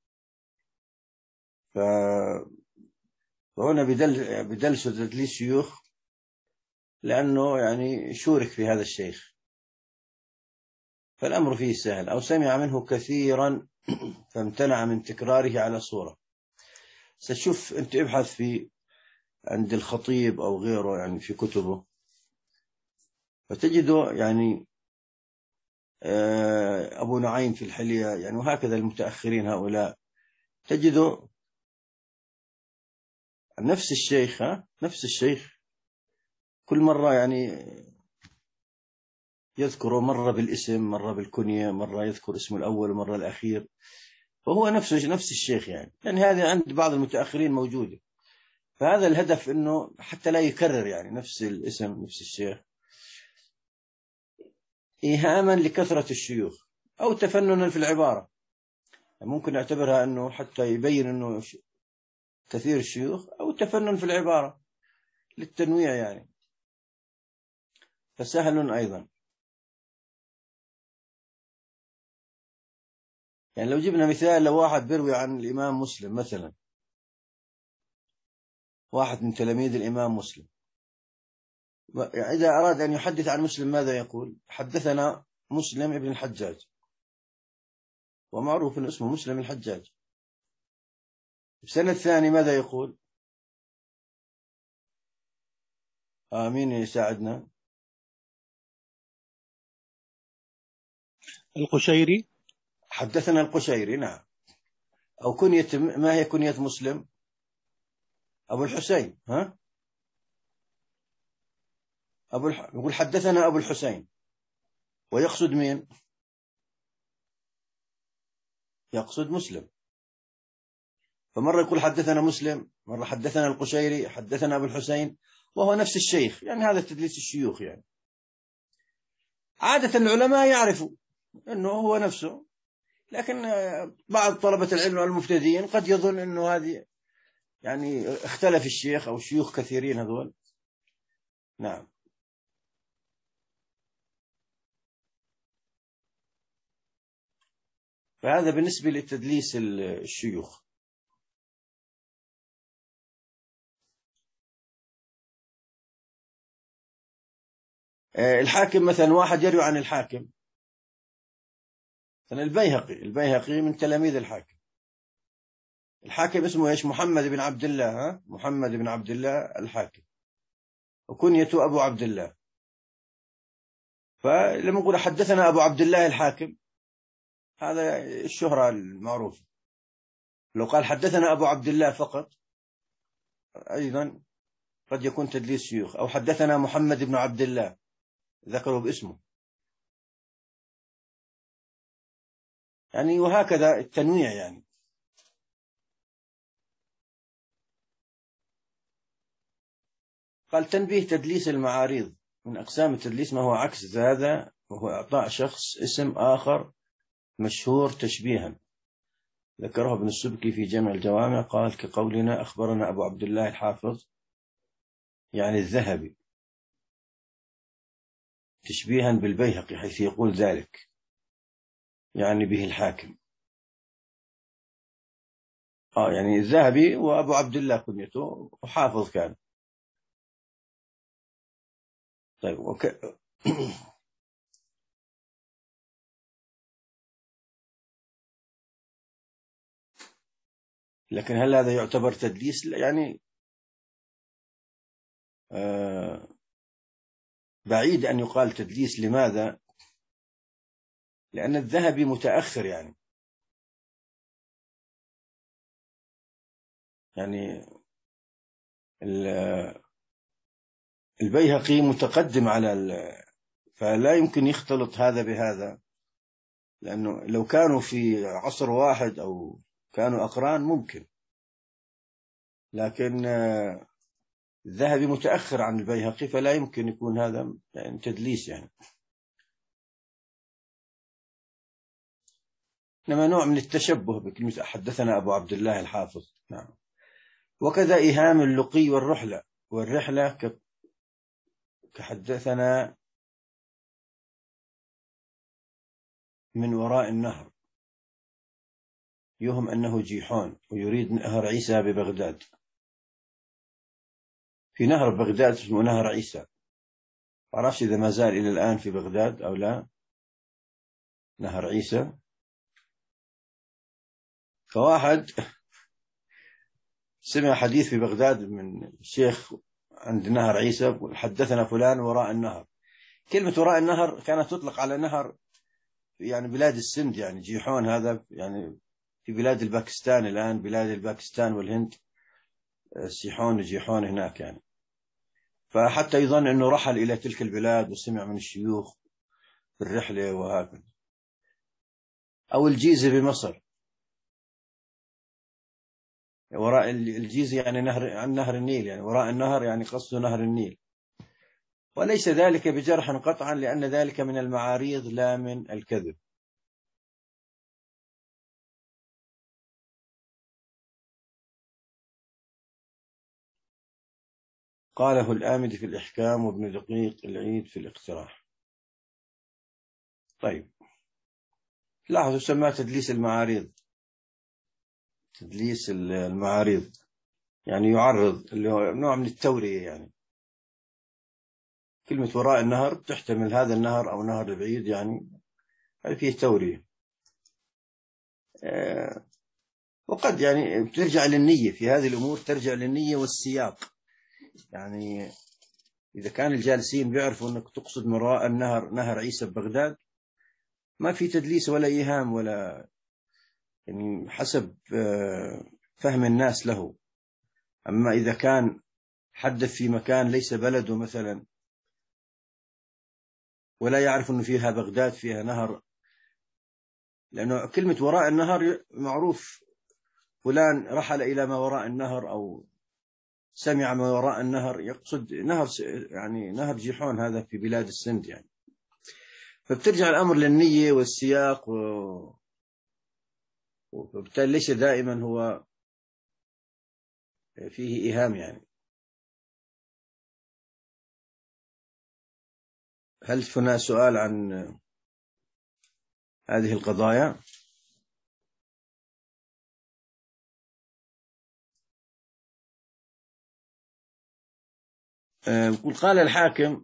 فهنا بدل بدلس تدليس شيوخ لأنه يعني شورك في هذا الشيخ، فالأمر فيه سهل. أو سمع منه كثيرا فامتنع من تكراره على صورة. ستشوف أنت ابحث في عند الخطيب أو غيره يعني في كتبه فتجده يعني أبو نعيم في الحلية يعني، وهكذا المتأخرين هؤلاء تجده نفس الشيخ ها نفس الشيخ كل مرة يعني يذكره مرة بالاسم مرة بالكنية، مرة يذكر اسمه الأول ومرة الأخير، فهو نفسه نفس الشيخ يعني. يعني هذا عند بعض المتأخرين موجودة، فهذا الهدف إنه حتى لا يكرر يعني نفس الاسم نفس الشيخ، إيهاما لكثرة الشيوخ أو تفننا في العبارة. ممكن نعتبرها أنه حتى يبين أنه كثير الشيوخ، أو تفنن في العبارة للتنويع يعني. فسهل أيضا. يعني لو جبنا مثال، لو واحد بيروي عن الإمام مسلم مثلا، واحد من تلاميذ الإمام مسلم، إذا أراد أن يحدث عن مسلم ماذا يقول؟ حدثنا مسلم ابن الحجاج، ومعروف أن اسمه مسلم الحجاج. السنة الثاني ماذا يقول؟ آمين يساعدنا. القشيري. حدثنا القشيري، نعم. أو كنية، ما هي كنية مسلم؟ أبو الحسين. ها أبو الح... يقول حدثنا أبو الحسين، ويقصد مين؟ يقصد مسلم. فمرة يقول حدثنا مسلم، مرة حدثنا القشيري، حدثنا أبو الحسين، وهو نفس الشيخ. يعني هذا تدليس الشيوخ. يعني عادة العلماء يعرفوا أنه هو نفسه، لكن بعض طلبة العلم والمبتدئين قد يظن أنه هذه يعني اختلف الشيخ أو شيوخ كثيرين هذول. نعم. فهذا بالنسبة لتدليس الشيوخ. الحاكم مثلا، واحد يروي عن الحاكم مثلا البيهقي، البيهقي من تلاميذ الحاكم. الحاكم اسمه ايش؟ محمد بن عبد الله. ها محمد بن عبد الله الحاكم، وكنيته أبو عبد الله. فلما نقول حدثنا أبو عبد الله الحاكم، هذا الشهرة المعروفة. لو قال حدثنا أبو عبد الله فقط، أيضا قد يكون تدليس شيوخ. أو حدثنا محمد بن عبد الله، ذكره باسمه. يعني وهكذا التنويع. يعني قال تنبيه تدليس المعاريض، من أقسام التدليس ما هو عكس هذا، وهو إعطاء شخص اسم آخر مشهور تشبيها. ذكره ابن السبكي في جمع الجوامع، قال كقولنا أخبرنا أبو عبد الله الحافظ، يعني الذهبي، تشبيها بالبيهقي حيث يقول ذلك، يعني به الحاكم. آه يعني الذهبي وأبو عبد الله كنيته، وحافظ كان. طيب وك... لكن هل هذا يعتبر تدليس؟ يعني آه بعيد أن يقال تدليس. لماذا؟ لأن الذهبي متأخر. يعني يعني البيهقي متقدم على ال... فلا يمكن يختلط هذا بهذا، لأنه لو كانوا في عصر واحد أو كانوا أقران ممكن، لكن الذهبي متأخر عن البيهقي، فلا يمكن يكون هذا يعني تدليس. يعني إنما نوع من التشبه بكلمة حدثنا أبو عبد الله الحافظ. نعم. وكذا إيهام اللقي والرحلة. والرحلة كحدثنا من وراء النهر، يهم أنه جيحون ويريد نهر عيسى ببغداد. في نهر بغداد اسمه نهر عيسى، معرفش إذا ما زال إلى الآن في بغداد أو لا، نهر عيسى. فواحد سمع حديث في بغداد من الشيخ عند نهر عيسى، حدثنا فلان وراء النهر. كلمة وراء النهر كانت تطلق على نهر يعني بلاد السند، يعني جيحون هذا يعني في بلاد الباكستان الآن، بلاد الباكستان والهند، سيحون وجيحون هناك. يعني فحتى يظن أنه رحل إلى تلك البلاد وسمع من الشيوخ في الرحلة وهكذا. أو الجيزة بمصر، وراء الجيزة يعني نهر، عن نهر النيل، يعني وراء النهر يعني قصده نهر النيل. وليس ذلك بجرح قطعا، لأن ذلك من المعاريض لا من الكذب. قاله الآمدي في الإحكام وابن دقيق العيد في الاقتراح. طيب، لاحظوا يسمى تدليس المعاريض. تدليس المعاريض يعني يعرض، اللي هو نوع من التورية. يعني كلمة وراء النهر تحتمل هذا النهر أو نهر بعيد، يعني فيه تورية. آه وقد يعني ترجع للنية في هذه الأمور، ترجع للنية والسياق. يعني إذا كان الجالسين بيعرفوا أنك تقصد من وراء النهر نهر عيسى ببغداد، ما في تدليس ولا إيهام، ولا يعني حسب فهم الناس له. أما إذا كان حدث في مكان ليس بلده مثلا، ولا يعرف أنه فيها بغداد فيها نهر، لأنه كلمة وراء النهر معروف، فلان رحل إلى ما وراء النهر أو سمع ما وراء النهر، يقصد نهر، يعني نهر جيحون هذا في بلاد السند يعني. فبترجع الأمر للنية والسياق، و... وبالتالي ليس دائما هو فيه إيهام. يعني هل هنا سؤال عن هذه القضايا؟ يقول قال الحاكم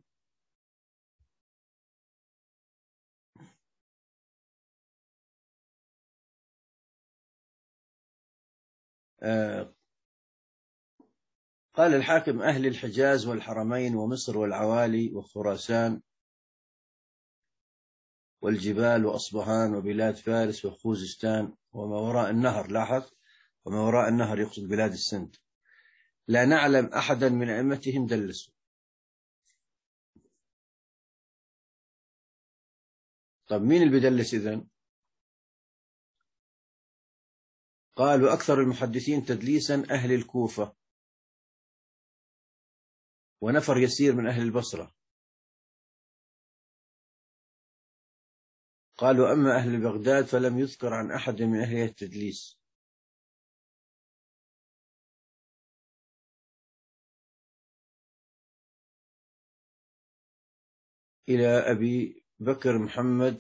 قال الحاكم أهل الحجاز والحرمين ومصر والعوالي وخراسان والجبال وأصبهان وبلاد فارس وخوزستان وما وراء النهر. لاحظ، وما وراء النهر يقصد بلاد السند. لا نعلم أحدا من أئمتهم دلسوا. طب مين اللي بيدلس إذن؟ قالوا أكثر المحدثين تدليسا أهل الكوفة، ونفر يسير من أهل البصرة. قالوا أما أهل بغداد فلم يذكر عن أحد من أهلها التدليس. إلى أبي بكر محمد،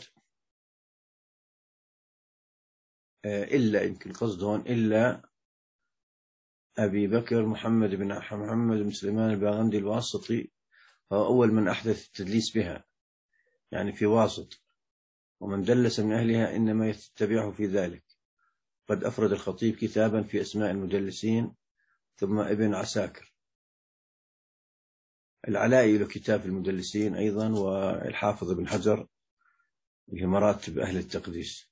إلا يمكن قصدهم إلا أبي بكر محمد بن محمد بن سليمان الباغندي الواسطي، هو أول من أحدث التدليس بها، يعني في واسط. ومن دلس من أهلها إنما يتبعه في ذلك. قد أفرد الخطيب كتابا في أسماء المدلسين، ثم ابن عساكر. العلائي له كتاب في المدلسين أيضا، والحافظ بن حجر في مراتب أهل التقديس.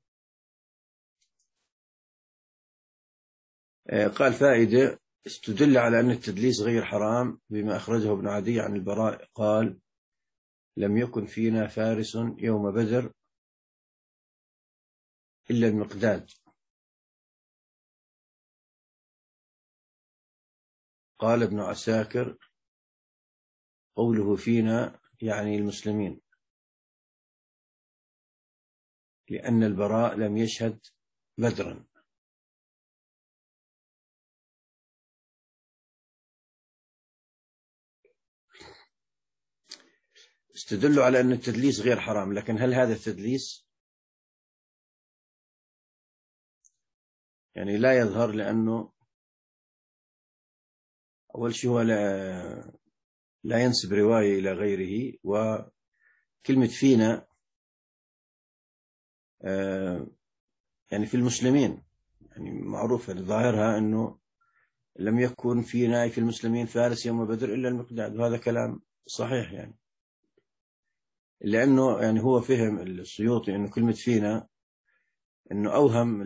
قال فائدة: استدل على أن التدليس غير حرام بما أخرجه ابن عدي عن البراء قال: لم يكن فينا فارس يوم بدر إلا المقداد. قال ابن عساكر: قوله فينا يعني المسلمين، لأن البراء لم يشهد بدرا. استدلوا على أن التدليس غير حرام، لكن هل هذا التدليس؟ يعني لا يظهر، لأنه أول شيء هو لا, لا ينسب رواية إلى غيره، وكلمة فينا يعني في المسلمين، يعني معروفة ظاهرها أنه لم يكن فينا في المسلمين فارس يوم بدر إلا المقداد، وهذا كلام صحيح. يعني لأنه يعني هو فهم السيوطي أنه كلمة فينا أنه أوهم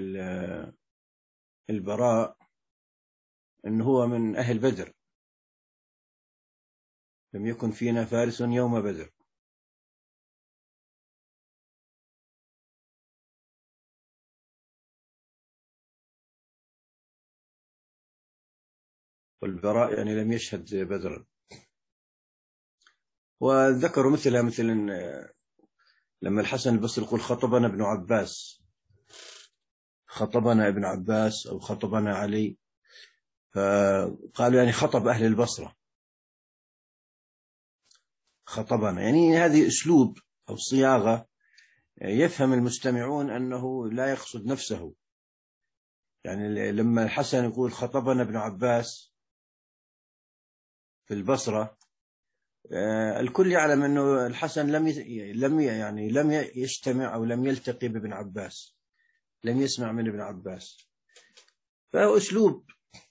البراء أنه هو من أهل بدر، لم يكن فينا فارس يوم بدر. والبراء يعني لم يشهد بدرا. وذكروا مثلها مثل لما الحسن البصري يقول خطبنا ابن عباس، خطبنا ابن عباس أو خطبنا علي، فقالوا يعني خطب أهل البصرة، خطبنا، يعني هذه أسلوب أو صياغة يفهم المستمعون أنه لا يقصد نفسه. يعني لما الحسن يقول خطبنا ابن عباس في البصرة، الكل يعلم أنه الحسن لم لم يعني لم يجتمع أو لم يلتقي بابن عباس، لم يسمع من ابن عباس. فهو أسلوب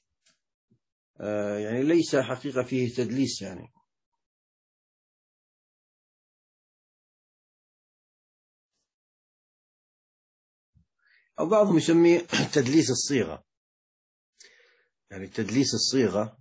يعني ليس حقيقة فيه تدليس يعني. أو بعضهم يسميه تدليس الصيغة، يعني تدليس الصيغة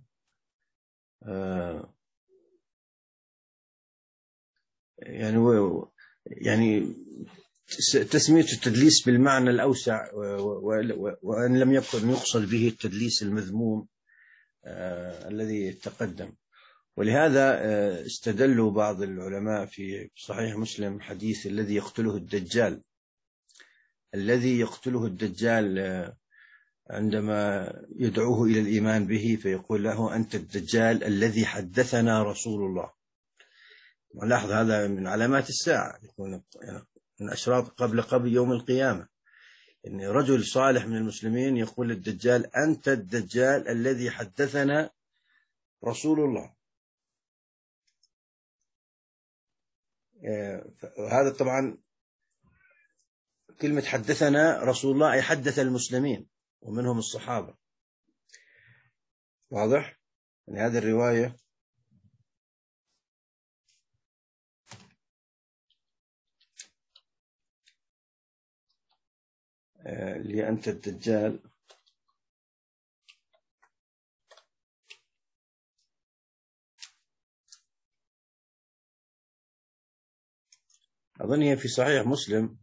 يعني يعني تسمية التدليس بالمعنى الأوسع، وأن لم يكن يقصد به التدليس المذموم الذي تقدم. ولهذا استدلوا بعض العلماء في صحيح مسلم حديث الذي يقتله الدجال، الذي يقتله الدجال عندما يدعوه إلى الإيمان به فيقول له أنت الدجال الذي حدثنا رسول الله. ولاحظ هذا من علامات الساعة، يكون من أشراط قبل قبل يوم القيامة، إن رجل صالح من المسلمين يقول للدجال أنت الدجال الذي حدثنا رسول الله. هذا طبعا كلمة حدثنا رسول الله أي حدث المسلمين ومنهم الصحابة. واضح؟ يعني هذه الرواية اللي أنت الدجال أظن هي في صحيح مسلم.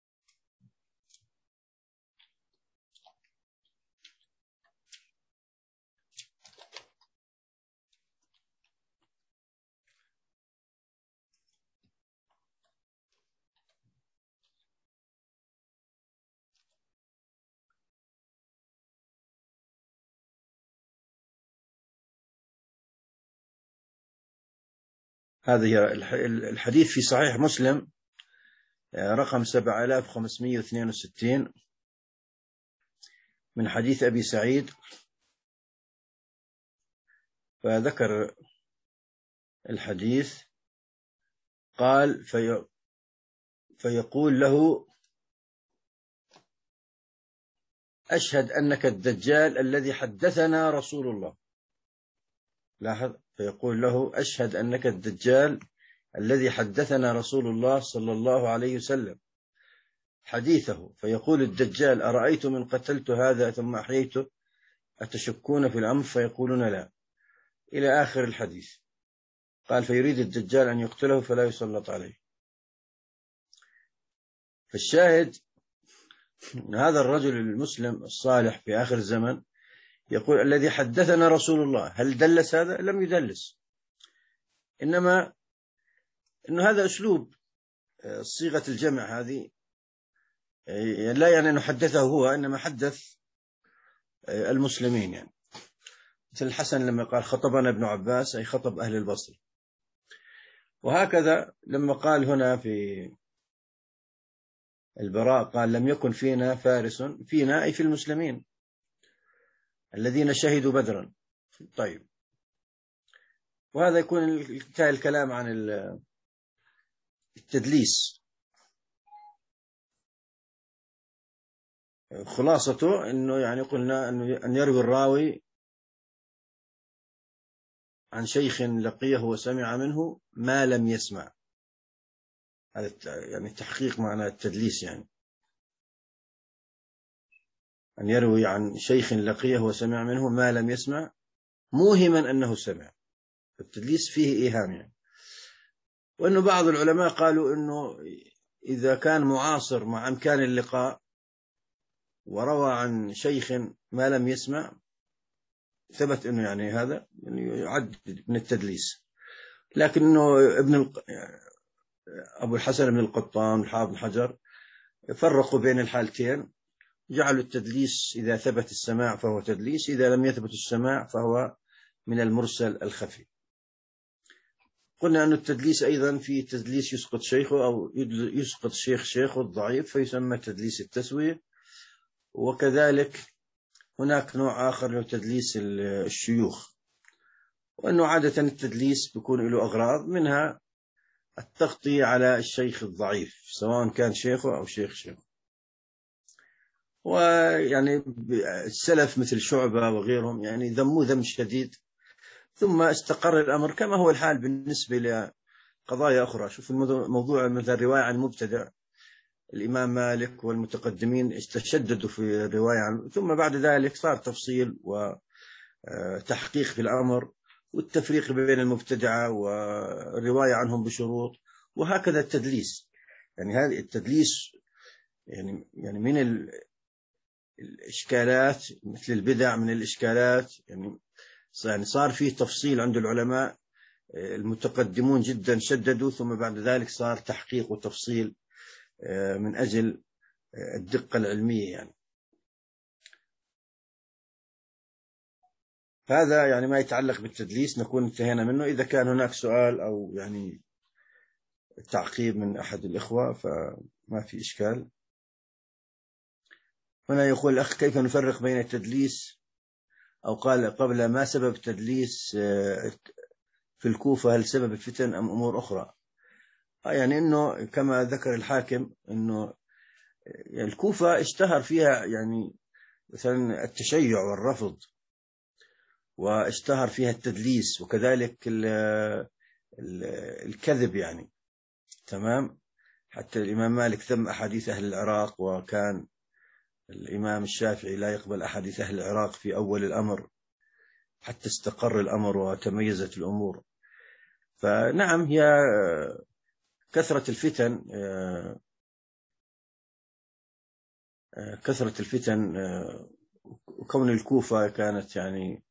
هذه الحديث في صحيح مسلم رقم سبعة آلاف وخمسمائة واثنين وستين من حديث أبي سعيد. فذكر الحديث قال في فيقول له أشهد أنك الدجال الذي حدثنا رسول الله. لاحظ، فيقول له أشهد أنك الدجال الذي حدثنا رسول الله صلى الله عليه وسلم حديثه. فيقول الدجال أرأيت من قتلت هذا ثم أحييته أتشكون في الأمر؟ فيقولون لا، إلى آخر الحديث. قال فيريد الدجال أن يقتله فلا يسلط عليه. فالشاهد هذا الرجل المسلم الصالح في آخر الزمن يقول الذي حدثنا رسول الله. هل دلس هذا؟ لم يدلس، إنما إنه هذا أسلوب صيغة الجمع هذه، لا يعني أنه حدثه هو، إنما حدث المسلمين. يعني مثل الحسن لما قال خطبنا ابن عباس أي خطب أهل البصر. وهكذا لما قال هنا في البراء قال لم يكن فينا فارس، فينا أي في المسلمين الذين شهدوا بدرا. طيب، وهذا يكون انتهى الكلام عن التدليس. خلاصته أنه يعني قلنا أن يروي الراوي عن شيخ لقيه وسمع منه ما لم يسمع. هذا يعني تحقيق معنى التدليس، يعني أن يروي عن شيخ لقيه وسمع منه ما لم يسمع موهما أنه سمع. التدليس فيه إيهام يعني. وأنه بعض العلماء قالوا أنه إذا كان معاصر مع إمكان اللقاء وروى عن شيخ ما لم يسمع ثبت أنه يعني هذا يعني يعد من التدليس. لكنه ابن الق... أبو الحسن بن القطان والحافظ بن حجر فرقوا بين الحالتين، جعلوا التدليس إذا ثبت السماع فهو تدليس، إذا لم يثبت السماع فهو من المرسل الخفي. قلنا أن التدليس أيضا في تدليس يسقط شيخه أو يسقط شيخ شيخه الضعيف فيسمى تدليس التسوية. وكذلك هناك نوع آخر له تدليس الشيوخ، وأنه عادة التدليس بيكون له أغراض، منها التغطية على الشيخ الضعيف سواء كان شيخه أو شيخ شيخه. ويعني السلف مثل شعبة وغيرهم يعني ذموا ذم شديد، ثم استقر الأمر كما هو الحال بالنسبة لقضايا أخرى. شوف الموضوع مثل الرواية عن المبتدع، الإمام مالك والمتقدمين استشددوا في الرواية عنه، ثم بعد ذلك صار تفصيل وتحقيق في الأمر والتفريق بين المبتدعة والرواية عنهم بشروط، وهكذا التدليس. يعني هذا التدليس يعني يعني من الإشكالات، مثل البدع من الإشكالات، يعني يعني صار فيه تفصيل عند العلماء المتقدمون جدا شددوا، ثم بعد ذلك صار تحقيق وتفصيل من أجل الدقة العلمية. يعني هذا يعني ما يتعلق بالتدليس نكون انتهينا منه. إذا كان هناك سؤال أو يعني تعقيب من أحد الإخوة فما في إشكال. هنا يقول الأخ كيف نفرق بين التدليس، أو قال قبل ما سبب التدليس في الكوفة، هل سبب الفتن أم أمور أخرى؟ يعني أنه كما ذكر الحاكم أنه الكوفة اشتهر فيها يعني مثلا التشيع والرفض، واشتهر فيها التدليس، وكذلك الكذب يعني. تمام. حتى الإمام مالك ذم أحاديث أهل العراق، وكان الإمام الشافعي لا يقبل أحاديث أهل العراق في أول الأمر حتى استقر الأمر وتميزت الأمور. فنعم هي كثرة الفتن كثرة الفتن وكون الكوفة كانت يعني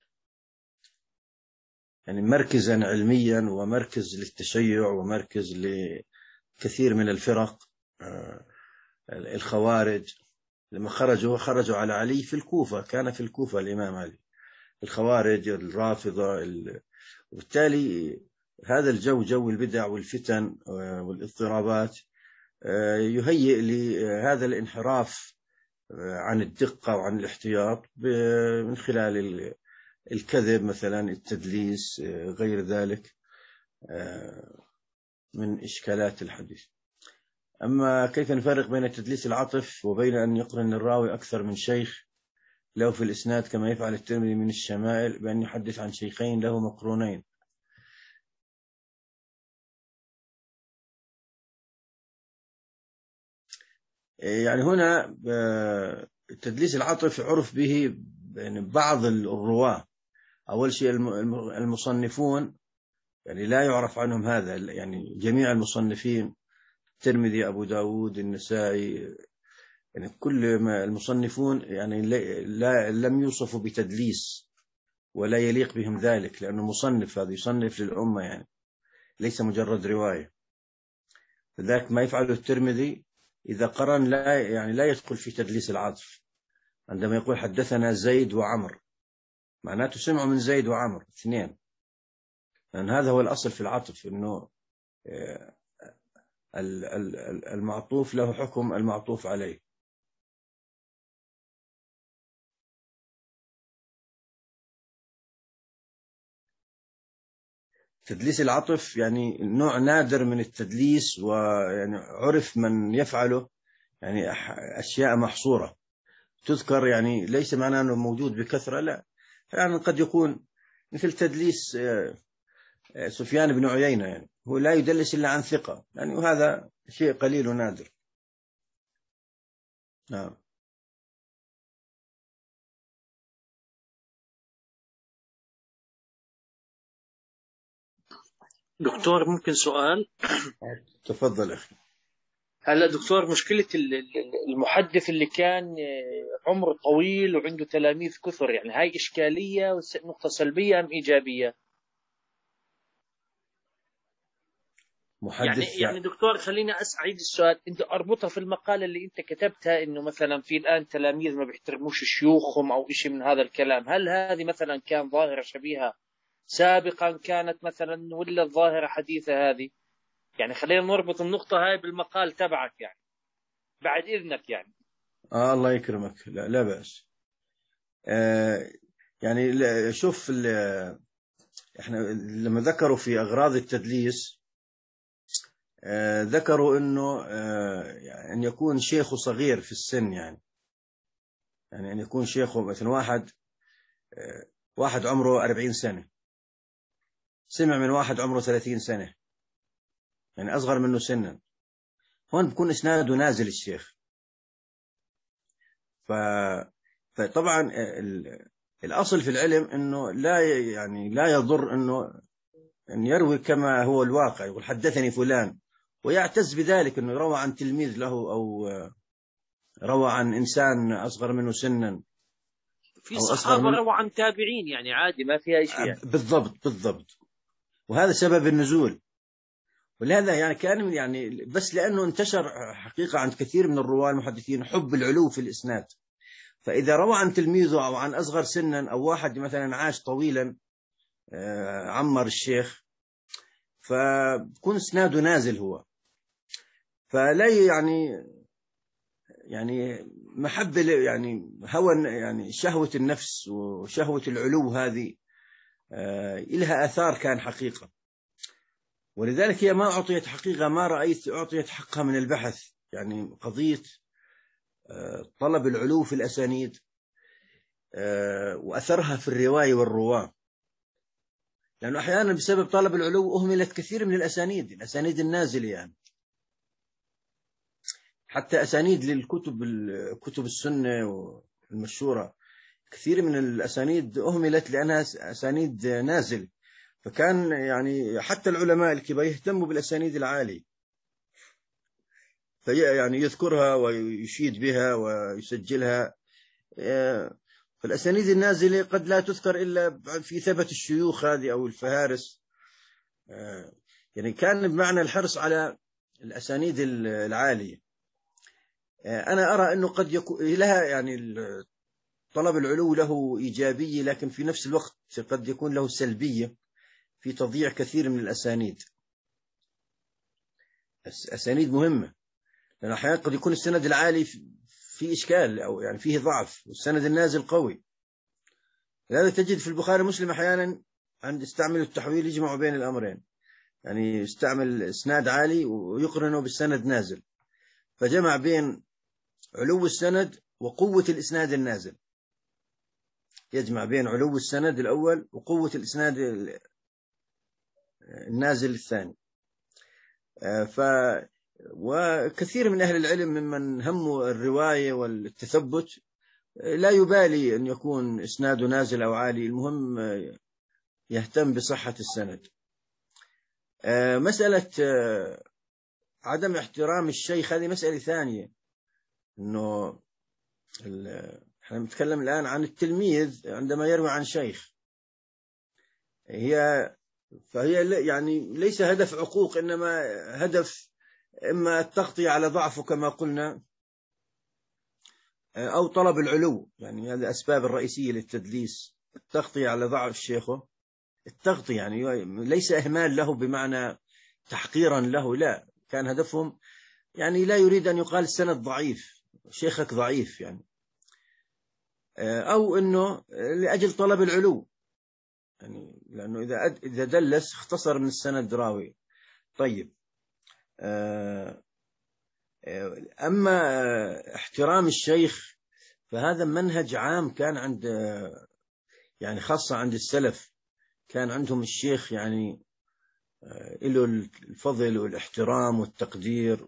يعني مركزا علميا ومركز للتشيع ومركز لكثير من الفرق. الخوارج لما خرجوا خرجوا على علي في الكوفة، كان في الكوفة الإمام علي. الخوارج الرافضة، وبالتالي هذا الجو جو البدع والفتن والاضطرابات يهيئ لهذا الانحراف عن الدقة وعن الاحتياط من خلال الكذب مثلا، التدليس، غير ذلك من إشكالات الحديث. أما كيف نفرق بين تدليس العطف وبين أن يقرن الراوي أكثر من شيخ له في الإسناد كما يفعل الترمذي من الشمائل بأن يحدث عن شيخين له مقرونين؟ يعني هنا تدليس العطف عرف به يعني بعض الرواة. أول شيء المصنفون يعني لا يعرف عنهم هذا، يعني جميع المصنفين الترمذي أبو داود النسائي يعني كل ما المصنفون يعني لا لم يوصفوا بتدليس ولا يليق بهم ذلك، لأنه مصنف، هذا يصنف للأمة يعني ليس مجرد رواية. لذلك ما يفعله الترمذي إذا قرن لا يعني لا يدخل في تدليس العطف. عندما يقول حدثنا زيد وعمر معناته سمعوا من زيد وعمر اثنين، لأن هذا هو الأصل في العطف، أنه المعطوف له حكم المعطوف عليه. تدليس العطف يعني نوع نادر من التدليس، ويعني عرف من يفعله يعني أشياء محصورة تذكر، يعني ليس معناه أنه موجود بكثرة، لا، يعني قد يكون مثل تدليس سفيان بن عيينة، يعني هو لا يدلس إلا عن ثقة يعني، وهذا شيء قليل ونادر. نعم. دكتور ممكن سؤال؟ تفضل أخي. هلا دكتور، مشكلة المحدث اللي كان عمره طويل وعنده تلاميذ كثر، يعني هاي إشكالية نقطة سلبية أم إيجابية؟ محدث يعني يعني دكتور خلينا أعيد السؤال، أنت أربطها في المقالة اللي أنت كتبتها، إنه مثلا في الآن تلاميذ ما بيحترموش شيوخهم أو إشي من هذا الكلام، هل هذه مثلا كان ظاهرة شبيهة سابقا كانت مثلا ولا الظاهرة حديثة هذه؟ يعني خلينا نربط النقطة هاي بالمقال تبعك يعني بعد إذنك يعني. آه الله يكرمك، لا, لا بأس. آه يعني شوف، احنا لما ذكروا في أغراض التدليس آه ذكروا انه آه يعني ان يكون شيخه صغير في السن، يعني يعني ان يكون شيخه مثلا واحد آه واحد عمره أربعين سنة سمع من واحد عمره ثلاثين سنة، يعني أصغر منه سنا، هون بكون إسناده نازل الشيخ. ف... فطبعا ال... الأصل في العلم أنه لا يعني لا يضر أنه أن يروي كما هو الواقع، يقول حدثني فلان ويعتز بذلك أنه روى عن تلميذ له أو روى عن إنسان أصغر منه سنا في أو أصغر صحابة منه. رووا عن تابعين، يعني عادي ما فيها شيء يعني. بالضبط بالضبط، وهذا سبب النزول. ولهذا يعني كان يعني بس لأنه انتشر حقيقة عند كثير من الرواة المحدثين حب العلو في الإسناد، فإذا روى عن تلميذه أو عن أصغر سنا أو واحد مثلا عاش طويلا عمر الشيخ، فبكون إسناده نازل هو. فلا يعني يعني محبة يعني هوى، يعني شهوة النفس وشهوة العلو هذه لها آثار كان حقيقة، ولذلك هي ما أعطيت حقيقة، ما رأيت أعطيت حقها من البحث. يعني قضية طلب العلو في الأسانيد وأثرها في الرواية والرواة، لأنه أحيانا بسبب طلب العلو أهملت كثير من الأسانيد الأسانيد النازلة، يعني حتى أسانيد للكتب كتب السنة والمشهورة، كثير من الأسانيد أهملت لأنها أسانيد نازل. فكان يعني حتى العلماء الكبار يهتموا بالأسانيد العالية، في يعني يذكرها ويشيد بها ويسجلها. فالأسانيد النازلة قد لا تذكر إلا في ثبت الشيوخ هذه أو الفهارس. يعني كان بمعنى الحرص على الأسانيد العالية. أنا أرى أنه قد يكون لها يعني طلب العلو له إيجابية، لكن في نفس الوقت قد يكون له سلبية في تضييع كثير من الأسانيد. أسانيد مهمة، لأن أحيانا قد يكون السند العالي في إشكال أو يعني فيه ضعف والسند النازل قوي. لهذا تجد في البخاري ومسلم أحيانا عند استعمل التحويل يجمع بين الأمرين، يعني يستعمل إسناد عالي ويقرنه بالسند نازل، فجمع بين علو السند وقوة الإسناد النازل، يجمع بين علو السند الأول وقوة الإسناد النازل الثاني. ف وكثير من أهل العلم ممن هموا الرواية والتثبت لا يبالي أن يكون إسناده نازل أو عالي، المهم يهتم بصحة السند. مسألة عدم احترام الشيخ هذه مسألة ثانية، إنه احنا نتكلم الآن عن التلميذ عندما يروي عن شيخ، هي فهي يعني ليس هدف عقوق، إنما هدف إما التغطية على ضعفه كما قلنا أو طلب العلو. يعني هذه الأسباب الرئيسية للتدليس، التغطية على ضعف شيخه، التغطية يعني ليس إهمال له بمعنى تحقيرا له، لا، كان هدفهم يعني لا يريد أن يقال السند ضعيف، شيخك ضعيف يعني، أو أنه لأجل طلب العلو، يعني لأنه إذا إذا دلس اختصر من السند راوي. طيب، أما احترام الشيخ فهذا منهج عام كان عند يعني خاصة عند السلف، كان عندهم الشيخ يعني له الفضل والاحترام والتقدير.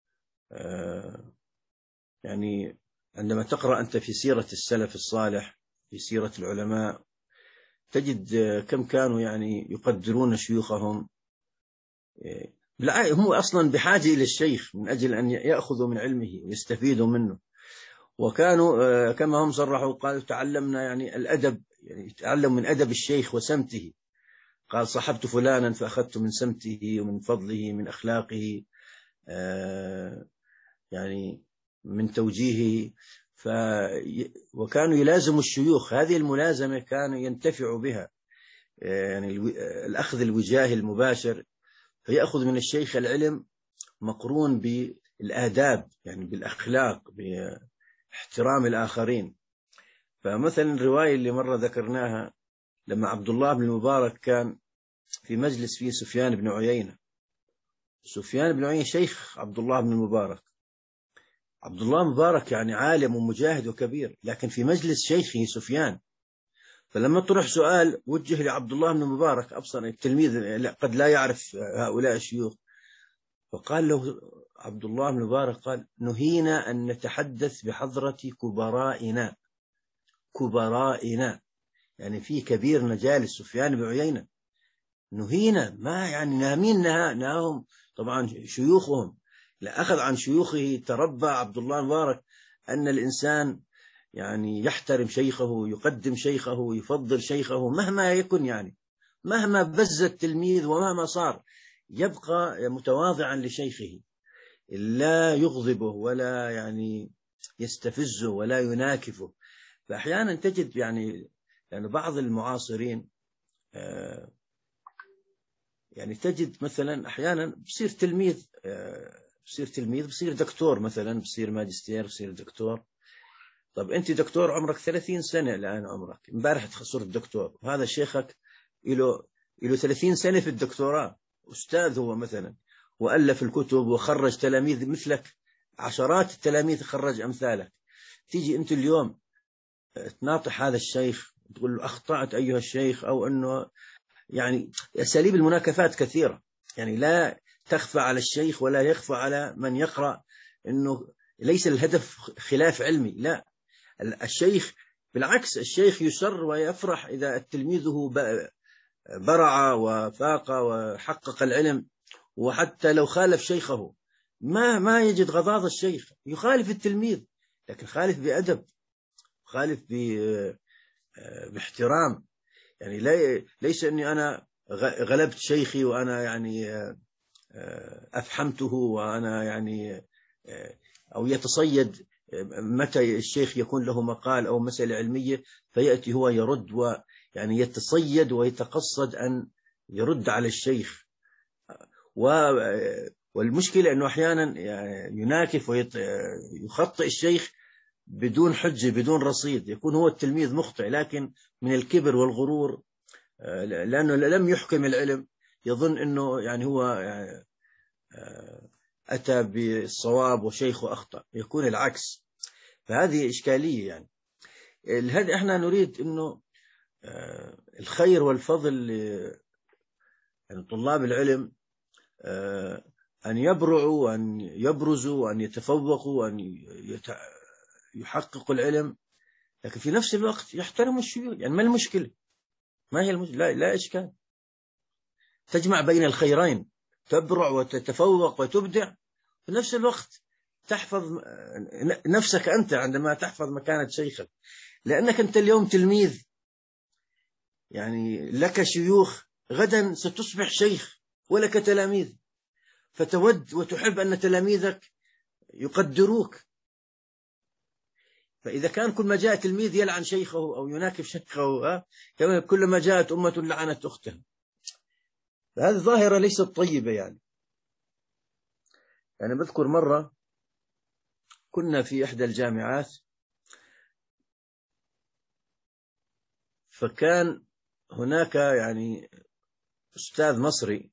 يعني عندما تقرأ أنت في سيرة السلف الصالح، في سيرة العلماء، تجد كم كانوا يعني يقدرون شيوخهم. لا، هم أصلا بحاجة إلى الشيخ من أجل أن يأخذوا من علمه ويستفيدوا منه. وكانوا كما هم صرحوا قالوا تعلمنا يعني الأدب، يعني تعلم من أدب الشيخ وسمته. قال صحبت فلانا فأخذت من سمته ومن فضله من أخلاقه، يعني من توجيهه. ف وكانوا يلازموا الشيوخ، هذه الملازمة كانوا ينتفعوا بها. يعني الأخذ الوجاهي المباشر، فيأخذ من الشيخ العلم مقرون بالآداب، يعني بالأخلاق، باحترام الآخرين. فمثلا الرواية اللي مرة ذكرناها لما عبد الله بن المبارك كان في مجلس فيه سفيان بن عيينة. سفيان بن عيينة شيخ عبد الله بن المبارك. عبد الله المبارك يعني عالم ومجاهد وكبير، لكن في مجلس شيخه سفيان. فلما طرح سؤال وجه لعبد الله بن المبارك، أبصر التلميذ قد لا يعرف هؤلاء الشيوخ، فقال له عبد الله بن المبارك قال: نهينا أن نتحدث بحضرة كبرائنا. كبرائنا يعني في كبير مجالس سفيان بن عيينة، نهينا، ما يعني نامين نها ناهم طبعا شيوخهم، لا أخذ عن شيوخه. تربى عبد الله المبارك أن الإنسان يعني يحترم شيخه، يقدم شيخه، يفضل شيخه مهما يكن، يعني مهما بز التلميذ ومهما صار يبقى متواضعا لشيخه، لا يغضبه ولا يعني يستفزه ولا يناكفه. فأحيانا تجد يعني يعني بعض المعاصرين يعني تجد مثلا أحيانا بصير تلميذ بصير تلميذ بصير دكتور، مثلا بصير ماجستير، بصير دكتور. طب أنت دكتور عمرك ثلاثين سنة الآن، عمرك امبارح صرت دكتور، وهذا شيخك له له ثلاثين سنة في الدكتوراه، أستاذ هو مثلا، وألف الكتب وخرج تلاميذ مثلك، عشرات التلاميذ خرج أمثالك. تيجي أنت اليوم تناطح هذا الشيخ، تقول له أخطأت أيها الشيخ، أو أنه يعني أساليب المناكفات كثيرة، يعني لا تخفى على الشيخ ولا يخفى على من يقرأ أنه ليس الهدف خلاف علمي، لا، الشيخ بالعكس، الشيخ يسر ويفرح إذا تلميذه برع وفاق وحقق العلم، وحتى لو خالف شيخه ما ما يجد غضاض الشيخ، يخالف التلميذ لكن خالف بأدب، خالف باحترام. يعني ليس أني أنا غلبت شيخي وأنا يعني أفحمته وأنا يعني أو يتصيد متى الشيخ يكون له مقال أو مسألة علمية فيأتي هو يرد، ويعني يتصيد ويتقصد أن يرد على الشيخ. والمشكلة أنه أحيانا يناكف ويخطئ الشيخ بدون حجة بدون رصيد، يكون هو التلميذ مخطئ لكن من الكبر والغرور، لأنه لم يحكم العلم يظن أنه يعني هو يعني أتى بالصواب وشيخه أخطأ، يكون العكس. فهذه إشكالية. يعني هذا إحنا نريد أنه الخير والفضل يعني طلاب العلم أن يبرعوا وأن يبرزوا وأن يتفوقوا وأن يحققوا العلم، لكن في نفس الوقت يحترموا الشيوخ. يعني ما المشكلة؟ ما هي المشكلة؟ لا, لا إشكال، تجمع بين الخيرين، تبرع وتتفوق وتبدع في نفس الوقت تحفظ نفسك أنت عندما تحفظ مكانة شيخك، لأنك أنت اليوم تلميذ، يعني لك شيوخ، غدا ستصبح شيخ ولك تلاميذ، فتود وتحب أن تلاميذك يقدروك. فإذا كان كل ما جاء تلميذ يلعن شيخه أو يناكف شيخه، كلما جاءت أمة لعنت أختها. هذه ظاهرة ليست طيبة. يعني أنا بذكر مرة كنا في إحدى الجامعات، فكان هناك يعني أستاذ مصري،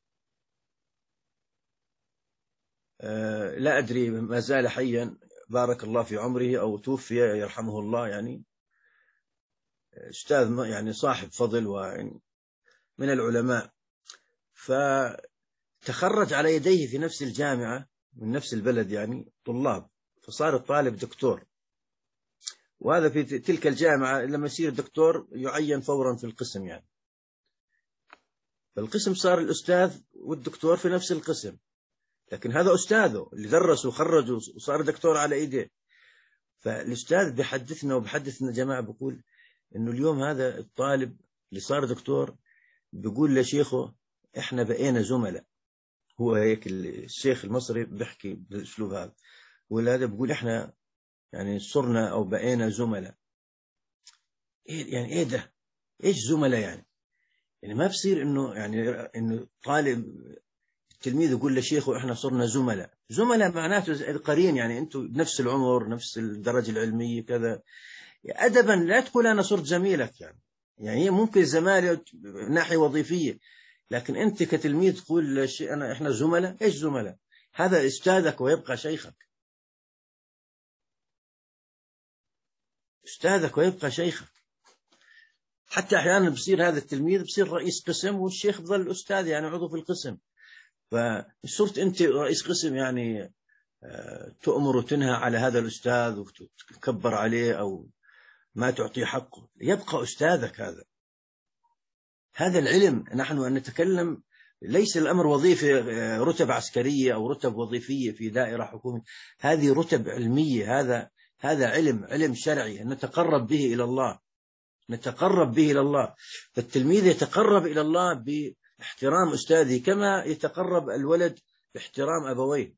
لا أدري ما زال حيا بارك الله في عمره أو توفي يرحمه الله، يعني أستاذ يعني صاحب فضل ومن العلماء، فتخرج على يديه في نفس الجامعة من نفس البلد يعني طلاب، فصار الطالب دكتور. وهذا في تلك الجامعة لما يصير دكتور يعين فورا في القسم، يعني فالقسم صار الأستاذ والدكتور في نفس القسم، لكن هذا أستاذه اللي درسه وخرجه وصار دكتور على إيديه. فالأستاذ بيحدثنا وبحدثنا جماعة بيقول إنه اليوم هذا الطالب اللي صار دكتور بيقول لشيخه إحنا بقينا زملاء. هو هيك الشيخ المصري بيحكي بالأسلوب هذا، ولا هذا بيقول إحنا يعني صرنا أو بقينا زملاء. إيه يعني إيه ده؟ إيش زملاء يعني؟ يعني ما بصير إنه يعني إنه طالب التلميذ يقول لشيخه إحنا صرنا زملاء. زملاء معناته قرين، يعني أنتم نفس العمر، نفس الدرجة العلمية كذا. أدبا لا تقول أنا صرت زميلك، يعني يعني هي ممكن زمالة ناحية وظيفية، لكن أنت كتلميذ تقول شيء أنا إحنا زملاء. إيش زملاء؟ هذا أستاذك ويبقى شيخك، أستاذك ويبقى شيخك. حتى أحيانا بصير هذا التلميذ بصير رئيس قسم والشيخ بظل أستاذ، يعني عضو في القسم. فصرت أنت رئيس قسم يعني تؤمر وتنهى على هذا الأستاذ وتكبر عليه أو ما تعطيه حقه، يبقى أستاذك. هذا هذا العلم. نحن أن نتكلم ليس الأمر وظيفة رتب عسكرية أو رتب وظيفية في دائرة حكومية، هذه رتب علمية. هذا هذا علم علم شرعي نتقرب به إلى الله، نتقرب به إلى الله. فالتلميذ يتقرب إلى الله باحترام أستاذه كما يتقرب الولد باحترام أبويه.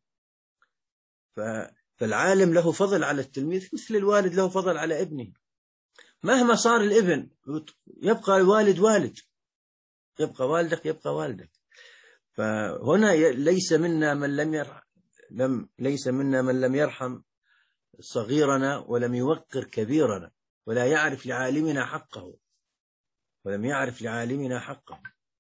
فالعالم له فضل على التلميذ مثل الوالد له فضل على ابنه. مهما صار الابن يبقى الوالد والد، يبقى والدك يبقى والدك. فهنا ليس منا من لم يرحم لم ليس منا من لم يرحم صغيرنا ولم يوقر كبيرنا ولا يعرف لعالمنا حقه ولم يعرف لعالمنا حقه.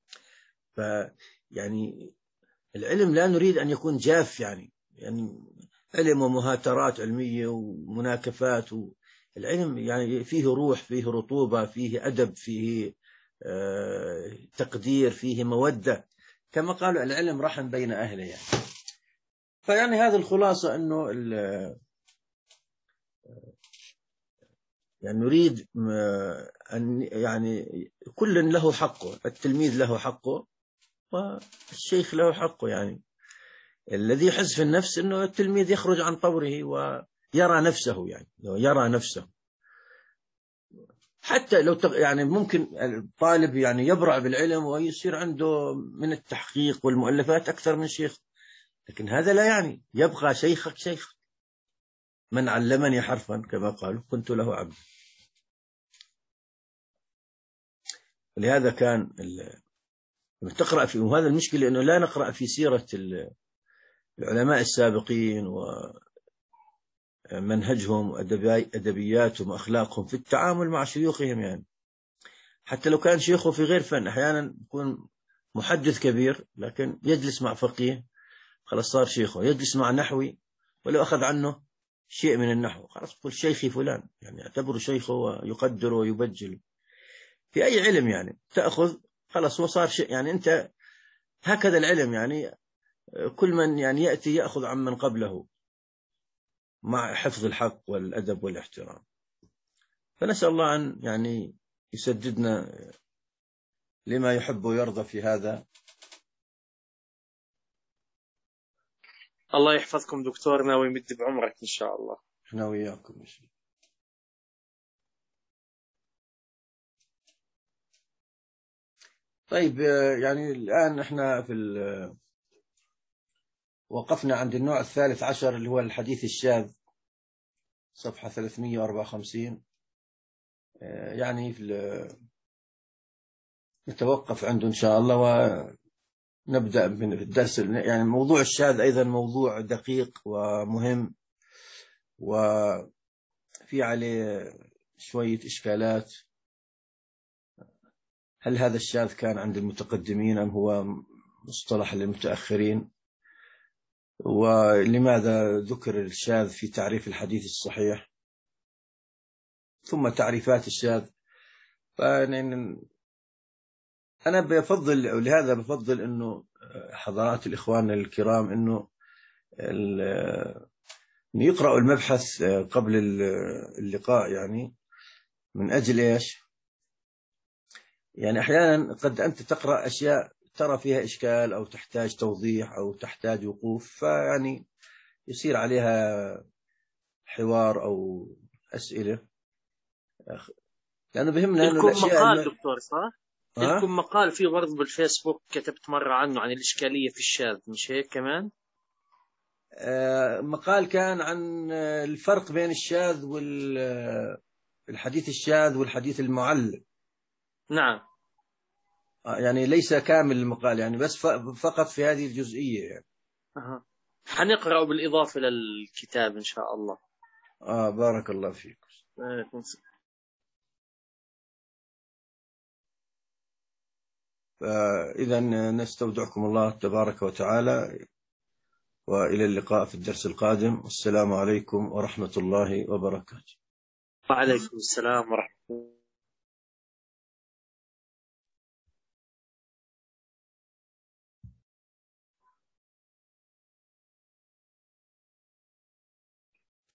فيعني العلم لا نريد أن يكون جاف، يعني يعني علم ومهاترات علمية ومناكفات. العلم يعني فيه روح، فيه رطوبة، فيه أدب، فيه آه تقدير، فيه مودة، كما قالوا العلم رحم بين أهله. يعني فيعني هذه الخلاصة، أنه يعني نريد أن يعني كل له حقه، التلميذ له حقه والشيخ له حقه. يعني الذي يحس في النفس أنه التلميذ يخرج عن طوره ويرى نفسه، يعني يرى نفسه. حتى لو يعني ممكن الطالب يعني يبرع بالعلم ويصير عنده من التحقيق والمؤلفات أكثر من شيخ، لكن هذا لا يعني يبقى شيخك شيخ. من علمني حرفا كما قالوا كنت له عبد. لهذا كان تقرأ في، وهذا المشكلة أنه لا نقرأ في سيرة العلماء السابقين ومنهجهم وأدبياتهم وأخلاقهم في التعامل مع شيوخهم. يعني حتى لو كان شيخه في غير فن، أحيانا يكون محدث كبير لكن يجلس مع فقيه خلاص صار شيخه، يجلس مع نحوي ولو أخذ عنه شيء من النحو خلاص تقول شيخي فلان، يعني يعتبره شيخه ويقدره ويبجله. في أي علم يعني تأخذ خلاص هو صار شيء، يعني أنت هكذا العلم، يعني كل من يعني يأتي يأخذ عن من قبله مع حفظ الحق والأدب والاحترام. فنسأل الله أن يعني يسددنا لما يحب ويرضى في هذا. الله يحفظكم دكتورنا ويمد بعمرك إن شاء الله. احنا وياكم إن شاء الله. طيب يعني الآن احنا في وقفنا عند النوع الثالث عشر اللي هو الحديث الشاذ، صفحة ثلاثمئة وأربعة وخمسين. يعني في نتوقف عنده إن شاء الله ونبدأ من الدرس. يعني موضوع الشاذ أيضا موضوع دقيق ومهم وفي عليه شوية إشكالات. هل هذا الشاذ كان عند المتقدمين أم هو مصطلح للمتأخرين؟ ولماذا ذكر الشاذ في تعريف الحديث الصحيح؟ ثم تعريفات الشاذ. أنا بفضل، ولهذا بفضل أنه حضرات الإخوان الكرام أنه يقرأوا المبحث قبل اللقاء، يعني من أجل إيش؟ يعني أحيانا قد أنت تقرأ أشياء ترى فيها إشكال أو تحتاج توضيح أو تحتاج وقوف، فيعني يصير عليها حوار أو أسئلة، لأنه بهمنا أنه لكم مقال الم... دكتور صح؟ أه؟ لكم مقال في برضه بالفيسبوك كتبت مرة عنه عن الإشكالية في الشاذ، مش هيك كمان؟ آه مقال كان عن الفرق بين الشاذ والحديث الشاذ والحديث المعلل. نعم. يعني ليس كامل المقال يعني، بس فقط في هذه الجزئية يعني. أه. حنقرأ بالإضافة للكتاب إن شاء الله. آه بارك الله فيك. فإذا نستودعكم الله تبارك وتعالى، وإلى اللقاء في الدرس القادم. السلام عليكم ورحمة الله وبركاته. وعليكم السلام ورحمة الله.